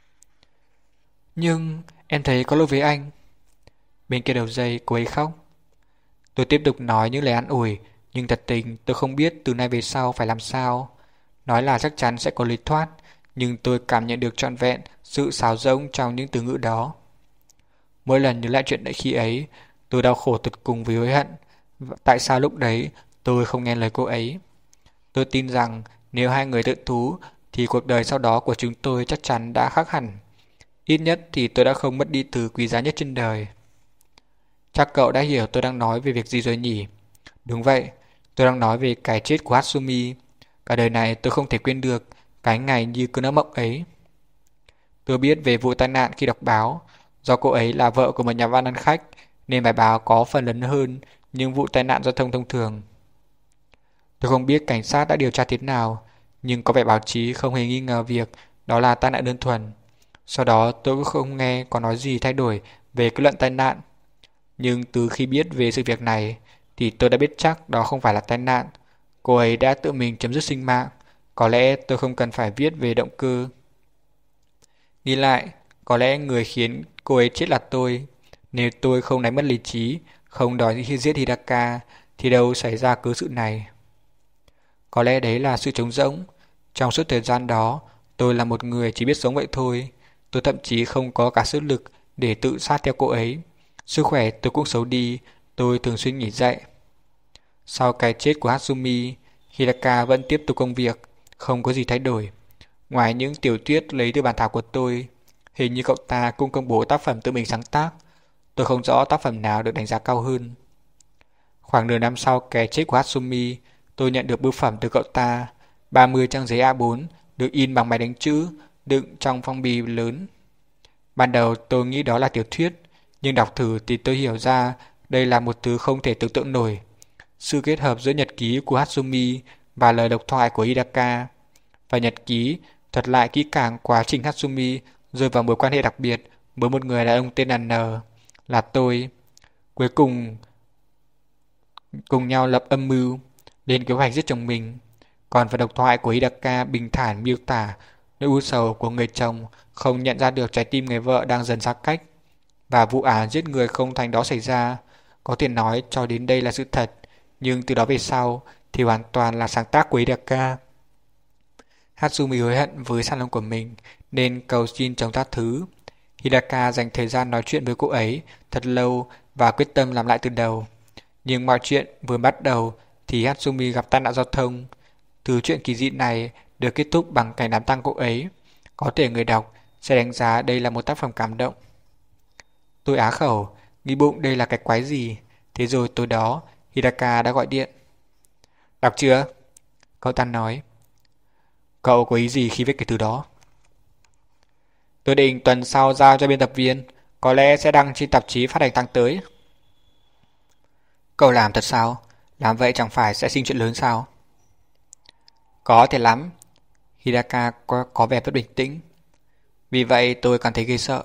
Nhưng em thấy có lỗi với anh. Bên kia đầu dây cô ấy khóc. Tôi tiếp tục nói những lời an ủi, nhưng thật tình tôi không biết từ nay về sau phải làm sao. Nói là chắc chắn sẽ có lối thoát, nhưng tôi cảm nhận được trọn vẹn sự xáo rỗng trong những từ ngữ đó. Mỗi lần nhớ lại chuyện đấy khi ấy, tôi đau khổ tột cùng vì hối hận. Tại sao lúc đấy tôi không nghe lời cô ấy? Tôi tin rằng nếu hai người tự thú thì cuộc đời sau đó của chúng tôi chắc chắn đã khác hẳn. Ít nhất thì tôi đã không mất đi thứ quý giá nhất trên đời. Chắc cậu đã hiểu tôi đang nói về việc gì rồi nhỉ? Đúng vậy, tôi đang nói về cái chết của Hatsumi. Cả đời này tôi không thể quên được cái ngày như cơn ác mộng ấy. Tôi biết về vụ tai nạn khi đọc báo. Do cô ấy là vợ của một nhà văn ăn khách nên bài báo có phần lớn hơn những vụ tai nạn giao thông thông thường. Tôi không biết cảnh sát đã điều tra thế nào, nhưng có vẻ báo chí không hề nghi ngờ việc đó là tai nạn đơn thuần. Sau đó tôi cũng không nghe có nói gì thay đổi về kết luận tai nạn. Nhưng từ khi biết về sự việc này thì tôi đã biết chắc đó không phải là tai nạn. Cô ấy đã tự mình chấm dứt sinh mạng. Có lẽ tôi không cần phải viết về động cơ. Nghĩ lại, có lẽ người khiến cô ấy chết là tôi. Nếu tôi không đánh mất lý trí, không đòi giết Hidaka thì đâu xảy ra cớ sự này. Có lẽ đấy là sự trống rỗng. Trong suốt thời gian đó, tôi là một người chỉ biết sống vậy thôi. Tôi thậm chí không có cả sức lực để tự sát theo cô ấy. Sức khỏe tôi cũng xấu đi, tôi thường xuyên nghỉ dậy. Sau cái chết của Hatsumi, Hidaka vẫn tiếp tục công việc, không có gì thay đổi. Ngoài những tiểu thuyết lấy từ bản thảo của tôi, hình như cậu ta cũng công bố tác phẩm tự mình sáng tác. Tôi không rõ tác phẩm nào được đánh giá cao hơn. Khoảng nửa năm sau cái chết của Hatsumi, tôi nhận được bưu phẩm từ cậu ta, ba mươi trang giấy A bốn được in bằng máy đánh chữ, đựng trong phong bì lớn. Ban đầu tôi nghĩ đó là tiểu thuyết, nhưng đọc thử thì tôi hiểu ra đây là một thứ không thể tưởng tượng nổi. Sự kết hợp giữa nhật ký của Hatsumi và lời độc thoại của Hidaka. Và nhật ký thuật lại kỹ càng quá trình Hatsumi rơi vào mối quan hệ đặc biệt với một người đàn ông tên là N, là tôi. Cuối cùng cùng nhau lập âm mưu, lên kế hoạch giết chồng mình. Còn phần độc thoại của Hidaka bình thản miêu tả nỗi u sầu của người chồng không nhận ra được trái tim người vợ đang dần xa cách, và vụ án giết người không thành đó xảy ra. Có thể nói cho đến đây là sự thật, nhưng từ đó về sau thì hoàn toàn là sáng tác của Hidaka. Hatsumi hối hận với sai lầm của mình nên cầu xin chồng tha thứ. Hidaka dành thời gian nói chuyện với cô ấy thật lâu và quyết tâm làm lại từ đầu. Nhưng mọi chuyện vừa bắt đầu thì Hatsumi gặp tai nạn giao thông. Từ chuyện kỳ dị này được kết thúc bằng cảnh đám tang cô ấy. Có thể người đọc sẽ đánh giá đây là một tác phẩm cảm động. Tôi á khẩu, nghĩ bụng đây là cái quái gì. Thế rồi tối đó Hidaka đã gọi điện. Đọc chưa? Cậu ta nói. Cậu có ý gì khi viết cái thứ đó? Tôi định tuần sau giao cho biên tập viên, có lẽ sẽ đăng trên tạp chí phát hành tháng tới. Cậu làm thật sao? Làm vậy chẳng phải sẽ sinh chuyện lớn sao? Có thể lắm. Hidaka có, có vẻ rất bình tĩnh. Vì vậy tôi cảm thấy ghê sợ.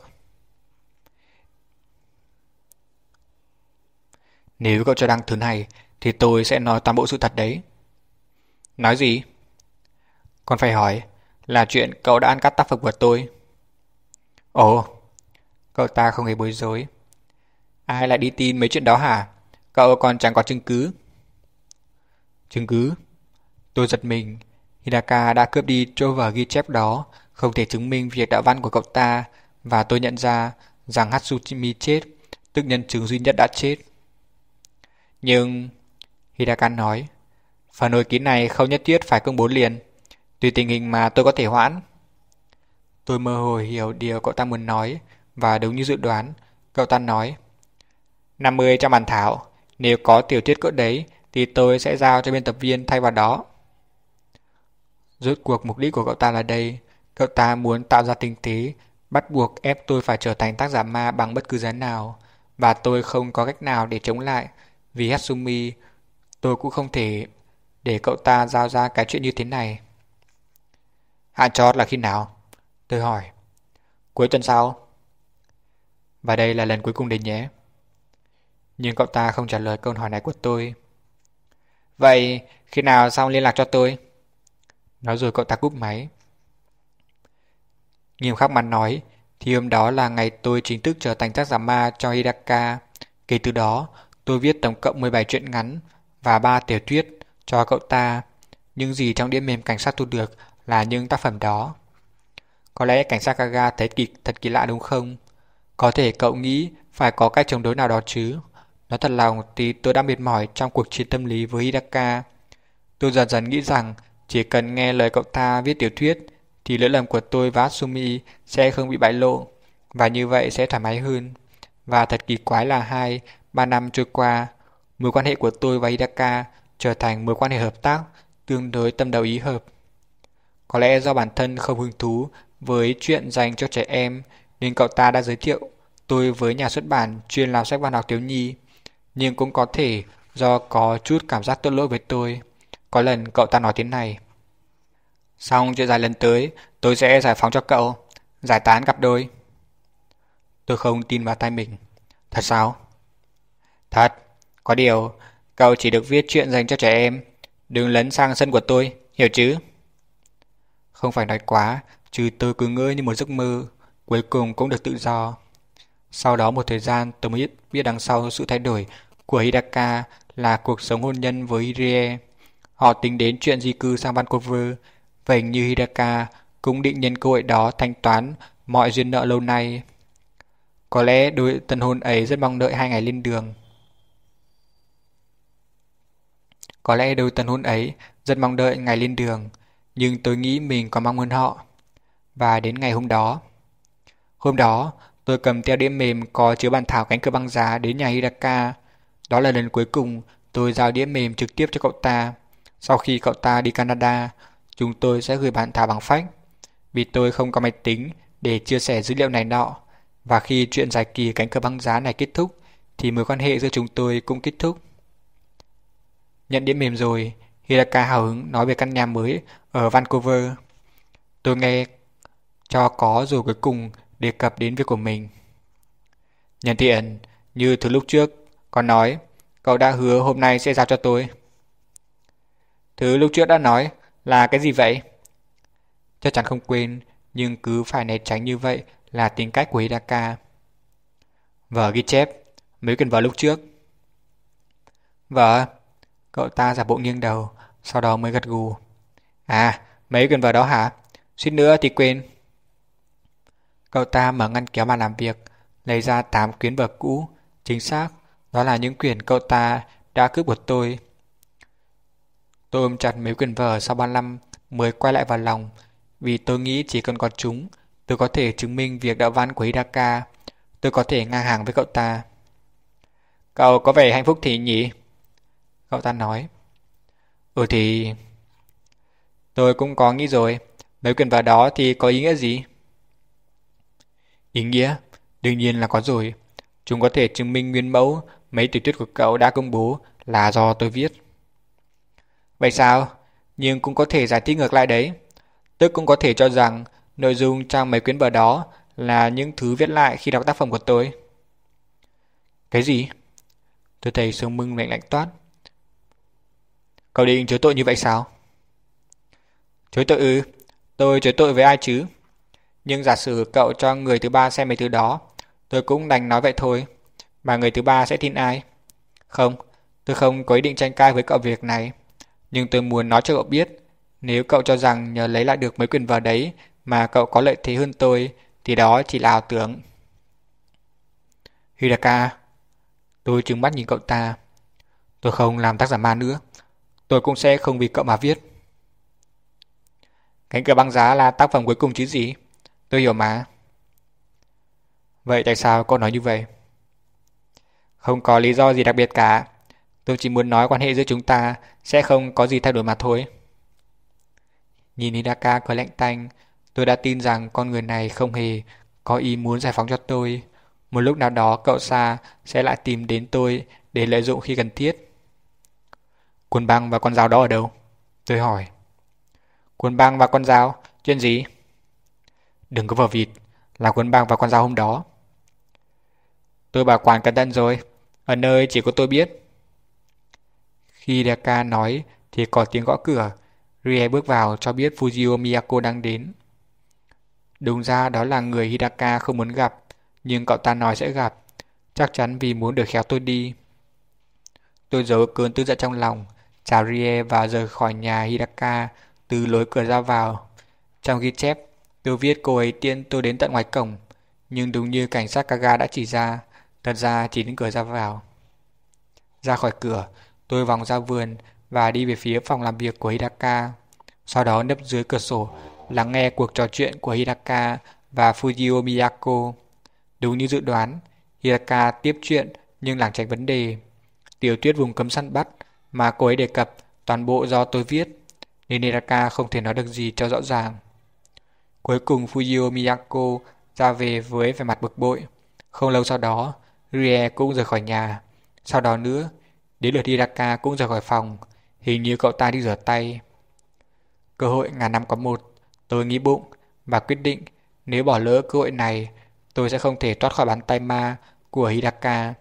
Nếu cậu cho đăng thứ này thì tôi sẽ nói toàn bộ sự thật đấy. Nói gì? Còn phải hỏi là chuyện cậu đã ăn cắp tác phẩm của tôi. Ồ, cậu ta không hề bối rối. Ai lại đi tin mấy chuyện đó hả? Cậu còn chẳng có chứng cứ. Chứng cứ? Tôi giật mình. Hidaka đã cướp đi chỗ vở ghi chép đó, không thể chứng minh việc đạo văn của cậu ta, và tôi nhận ra rằng Hatsumi chết, tức nhân chứng duy nhất đã chết. Nhưng... Hidaka nói, phần hồi ký này không nhất thiết phải công bố liền. Tùy tình hình mà tôi có thể hoãn. Tôi mơ hồ hiểu điều cậu ta muốn nói, và đúng như dự đoán, cậu ta nói năm mươi trong bản thảo, nếu có tiểu thuyết cỡ đấy thì tôi sẽ giao cho biên tập viên thay vào đó. Rốt cuộc mục đích của cậu ta là đây. Cậu ta muốn tạo ra tình thế bắt buộc ép tôi phải trở thành tác giả ma bằng bất cứ giá nào, và tôi không có cách nào để chống lại. Vì Hatsumi, tôi cũng không thể để cậu ta giao ra cái chuyện như thế này. Hạn chót là khi nào? Tôi hỏi. Cuối tuần sau. Và đây là lần cuối cùng đấy nhé. Nhưng cậu ta không trả lời câu hỏi này của tôi. Vậy khi nào xong liên lạc cho tôi? Nói rồi cậu ta cúp máy. Nghiêm khắc mà nói thì hôm đó là ngày tôi chính thức trở thành tác giả ma cho Hidaka. Kể từ đó tôi viết tổng cộng mười bảy truyện ngắn và ba tiểu thuyết cho cậu ta. Những gì trong đĩa mềm cảnh sát thu được là những tác phẩm đó. Có lẽ cảnh sát Kaga thấy kỳ, thật kỳ lạ đúng không? Có thể cậu nghĩ phải có cách chống đối nào đó chứ. Nói thật lòng thì tôi đã mệt mỏi trong cuộc chiến tâm lý với Hidaka. Tôi dần dần nghĩ rằng chỉ cần nghe lời cậu ta viết tiểu thuyết thì lỗi lầm của tôi và Hatsumi sẽ không bị bại lộ, và như vậy sẽ thoải mái hơn. Và thật kỳ quái là hai, ba năm trôi qua, mối quan hệ của tôi và Hidaka trở thành mối quan hệ hợp tác tương đối tâm đầu ý hợp. Có lẽ do bản thân không hứng thú với chuyện dành cho trẻ em nên cậu ta đã giới thiệu tôi với nhà xuất bản chuyên làm sách văn học thiếu nhi, nhưng cũng có thể do có chút cảm giác tội lỗi với tôi. Có lần cậu ta nói thế này: xong chuyện dài lần tới tôi sẽ giải phóng cho cậu, giải tán cặp đôi. Tôi không tin vào tai mình. Thật sao? Thật. Có điều cậu chỉ được viết chuyện dành cho trẻ em, đừng lấn sang sân của tôi, hiểu chứ? Không phải nói quá, chứ tôi cứ ngỡ như một giấc mơ, cuối cùng cũng được tự do. Sau đó một thời gian tôi mới biết đằng sau sự thay đổi của Hidaka là cuộc sống hôn nhân với Hirie. Họ tính đến chuyện di cư sang Vancouver, vậy như Hidaka cũng định nhân cơ hội đó thanh toán mọi duyên nợ lâu nay. Có lẽ đôi tân hôn ấy rất mong đợi hai ngày lên đường. Có lẽ đôi tân hôn ấy rất mong đợi ngày lên đường, nhưng tôi nghĩ mình còn mong hơn họ. Và đến ngày hôm đó. Hôm đó, tôi cầm theo đĩa mềm có chứa bản thảo cánh cửa băng giá đến nhà Hidaka. Đó là lần cuối cùng Tôi giao đĩa mềm trực tiếp cho cậu ta. Sau khi cậu ta đi Canada, chúng tôi sẽ gửi bản thảo bằng fax. Vì tôi không có máy tính để chia sẻ dữ liệu này nọ, và khi chuyện dài kỳ cánh cửa băng giá này kết thúc, thì mối quan hệ giữa chúng tôi cũng kết thúc. Nhận đĩa mềm rồi, Hidaka hào hứng nói về căn nhà mới ở Vancouver. Tôi nghe cho có rồi cuối cùng đề cập đến việc của mình. Nhân tiện, như từ lúc trước, con nói, cậu đã hứa hôm nay sẽ giao cho tôi. Thứ lúc trước đã nói là cái gì vậy? Chắc chắn không quên, nhưng cứ phải né tránh như vậy là tính cách của Hidaka. Vở ghi chép, mấy quyển vở lúc trước. Vở? Cậu ta giả bộ nghiêng đầu, sau đó mới gật gù. À, mấy quyển vở đó hả? Suýt nữa thì quên. Cậu ta mở ngăn kéo bàn làm việc, lấy ra tám quyển vở cũ. Chính xác, đó là những quyển cậu ta đã cướp của tôi. Tôi ôm chặt mấy quyển vở sau ba năm mới quay lại vào lòng, vì tôi nghĩ chỉ cần có chúng, tôi có thể chứng minh việc đạo văn của Hidaka. Tôi có thể ngang hàng với cậu ta. Cậu có vẻ hạnh phúc thì nhỉ? Cậu ta nói. Ừ thì... Tôi cũng có nghĩ rồi. Mấy quyển vở đó thì có ý nghĩa gì? Ý nghĩa? Đương nhiên là có rồi. Chúng có thể chứng minh nguyên mẫu mấy tiểu thuyết của cậu đã công bố là do tôi viết. Vậy sao? Nhưng cũng có thể giải thích ngược lại đấy. Tức cũng có thể cho rằng nội dung trong mấy quyển vở đó là những thứ viết lại khi đọc tác phẩm của tôi. Cái gì? Tôi thấy sống mưng lạnh lạnh toát. Cậu định chối tội như vậy sao? Chối tội ư? Tôi chối tội với ai chứ? Nhưng giả sử cậu cho người thứ ba xem mấy thứ đó, tôi cũng đành nói vậy thôi. Mà người thứ ba sẽ tin ai? Không, tôi không có ý định tranh cãi với cậu việc này. Nhưng tôi muốn nói cho cậu biết, nếu cậu cho rằng nhờ lấy lại được mấy quyển vở đấy mà cậu có lợi thế hơn tôi, thì đó chỉ là ảo tưởng. Hidaka, tôi trừng mắt nhìn cậu ta. Tôi không làm tác giả ma nữa. Tôi cũng sẽ không vì cậu mà viết. Cánh cửa băng giá là tác phẩm cuối cùng chứ gì? Tôi hiểu mà. Vậy tại sao cậu nói như vậy? Không có lý do gì đặc biệt cả. Tôi chỉ muốn nói quan hệ giữa chúng ta sẽ không có gì thay đổi mà thôi. Nhìn Hidaka cười lạnh tanh, tôi đã tin rằng con người này không hề có ý muốn giải phóng cho tôi. Một lúc nào đó cậu Sa sẽ lại tìm đến tôi để lợi dụng khi cần thiết. Cuốn băng và con dao đó ở đâu? Tôi hỏi. Cuốn băng và con dao? Chuyện gì? Đừng có vờ vịt, là cuốn băng và con dao hôm đó. Tôi bảo quản cẩn thận rồi, ở nơi chỉ có tôi biết. Khi Hidaka nói thì có tiếng gõ cửa. Rie bước vào cho biết Fujio Miyako đang đến. Đúng ra đó là người Hidaka không muốn gặp, nhưng cậu ta nói sẽ gặp, chắc chắn vì muốn đuổi khéo tôi đi. Tôi giấu cơn tức giận trong lòng, chào Rie và rời khỏi nhà Hidaka từ lối cửa ra vào. Trong ghi chép, tôi viết cô ấy tiễn tôi đến tận ngoài cổng, nhưng đúng như cảnh sát Kaga đã chỉ ra, thật ra chỉ đến cửa ra vào. Ra khỏi cửa, tôi vòng ra vườn và đi về phía phòng làm việc của Hidaka. Sau đó nấp dưới cửa sổ, lắng nghe cuộc trò chuyện của Hidaka và Fujio Miyako. Đúng như dự đoán, Hidaka tiếp chuyện nhưng lảng tránh vấn đề. Tiểu thuyết vùng cấm săn bắt mà cô ấy đề cập toàn bộ do tôi viết, nên Hidaka không thể nói được gì cho rõ ràng. Cuối cùng Fujio Miyako ra về với vẻ mặt bực bội. Không lâu sau đó, Rie cũng rời khỏi nhà. Sau đó nữa, đến lượt Hidaka cũng rời khỏi phòng. Hình như cậu ta đi rửa tay. Cơ hội ngàn năm có một, tôi nghĩ bụng và quyết định nếu bỏ lỡ cơ hội này, tôi sẽ không thể thoát khỏi bàn tay ma của Hidaka.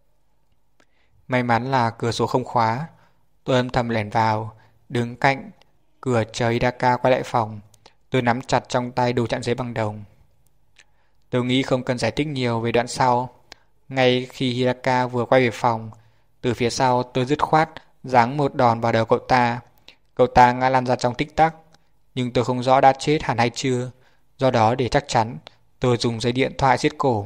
May mắn là cửa sổ không khóa. Tôi âm thầm lẻn vào, đứng cạnh cửa chờ Hidaka quay lại phòng. Tôi nắm chặt trong tay đồ chặn giấy bằng đồng. Tôi nghĩ không cần giải thích nhiều về đoạn sau. Ngay khi Hidaka vừa quay về phòng, từ phía sau tôi dứt khoát giáng một đòn vào đầu cậu ta. Cậu ta ngã lăn ra trong tích tắc, nhưng tôi không rõ đã chết hẳn hay chưa. Do đó để chắc chắn, tôi dùng dây điện thoại siết cổ.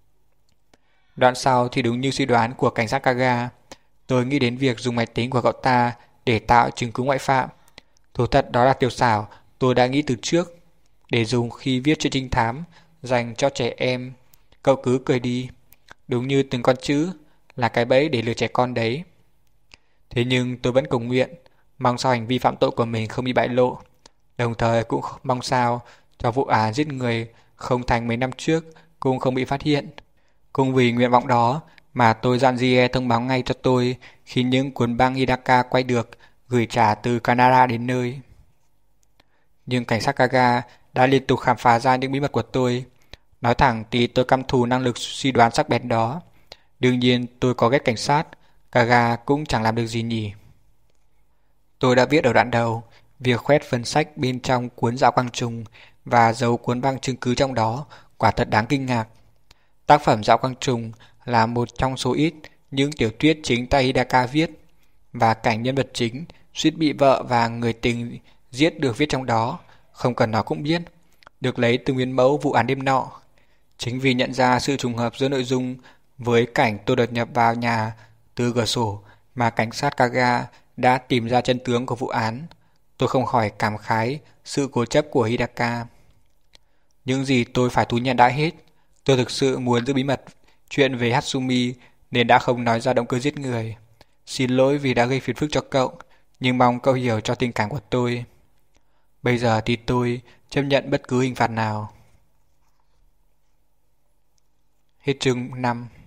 Đoạn sau thì đúng như suy đoán của cảnh sát Kaga. Tôi nghĩ đến việc dùng máy tính của cậu ta để tạo chứng cứ ngoại phạm. Thú thật đó là tiểu xảo tôi đã nghĩ từ trước, để dùng khi viết chuyện trinh thám dành cho trẻ em. Cậu cứ cười đi, đúng như từng con chữ là cái bẫy để lừa trẻ con đấy. Thế nhưng tôi vẫn cầu nguyện, mong sao hành vi phạm tội của mình không bị bại lộ, đồng thời cũng mong sao cho vụ án giết người không thành mấy năm trước cũng không bị phát hiện. Cũng vì nguyện vọng đó mà tôi dặn Gie thông báo ngay cho tôi khi những cuốn băng Hidaka quay được gửi trả từ Canada đến nơi. Nhưng cảnh sát Kaga đã liên tục khám phá ra những bí mật của tôi. Nói thẳng thì tôi căm thù năng lực suy đoán sắc bén đó. Đương nhiên tôi có ghét cảnh sát, Kaga cũng chẳng làm được gì nhỉ. Tôi đã viết ở đoạn đầu, việc khoét phần sách bên trong cuốn Dạo Quang Trùng và giấu cuốn băng chứng cứ trong đó quả thật đáng kinh ngạc. Tác phẩm Dạo Quang Trùng là một trong số ít những tiểu thuyết chính tay Hidaka viết, và cảnh nhân vật chính suýt bị vợ và người tình giết được viết trong đó, không cần nói cũng biết, được lấy từ nguyên mẫu vụ án đêm nọ. Chính vì nhận ra sự trùng hợp giữa nội dung với cảnh tôi đột nhập vào nhà từ cửa sổ mà cảnh sát Kaga đã tìm ra chân tướng của vụ án, tôi không khỏi cảm khái sự cố chấp của Hidaka. Những gì tôi phải thú nhận đã hết, tôi thực sự muốn giữ bí mật chuyện về Hatsumi nên đã không nói ra động cơ giết người. Xin lỗi vì đã gây phiền phức cho cậu, nhưng mong cậu hiểu cho tình cảm của tôi. Bây giờ thì tôi chấp nhận bất cứ hình phạt nào. Hết chương năm.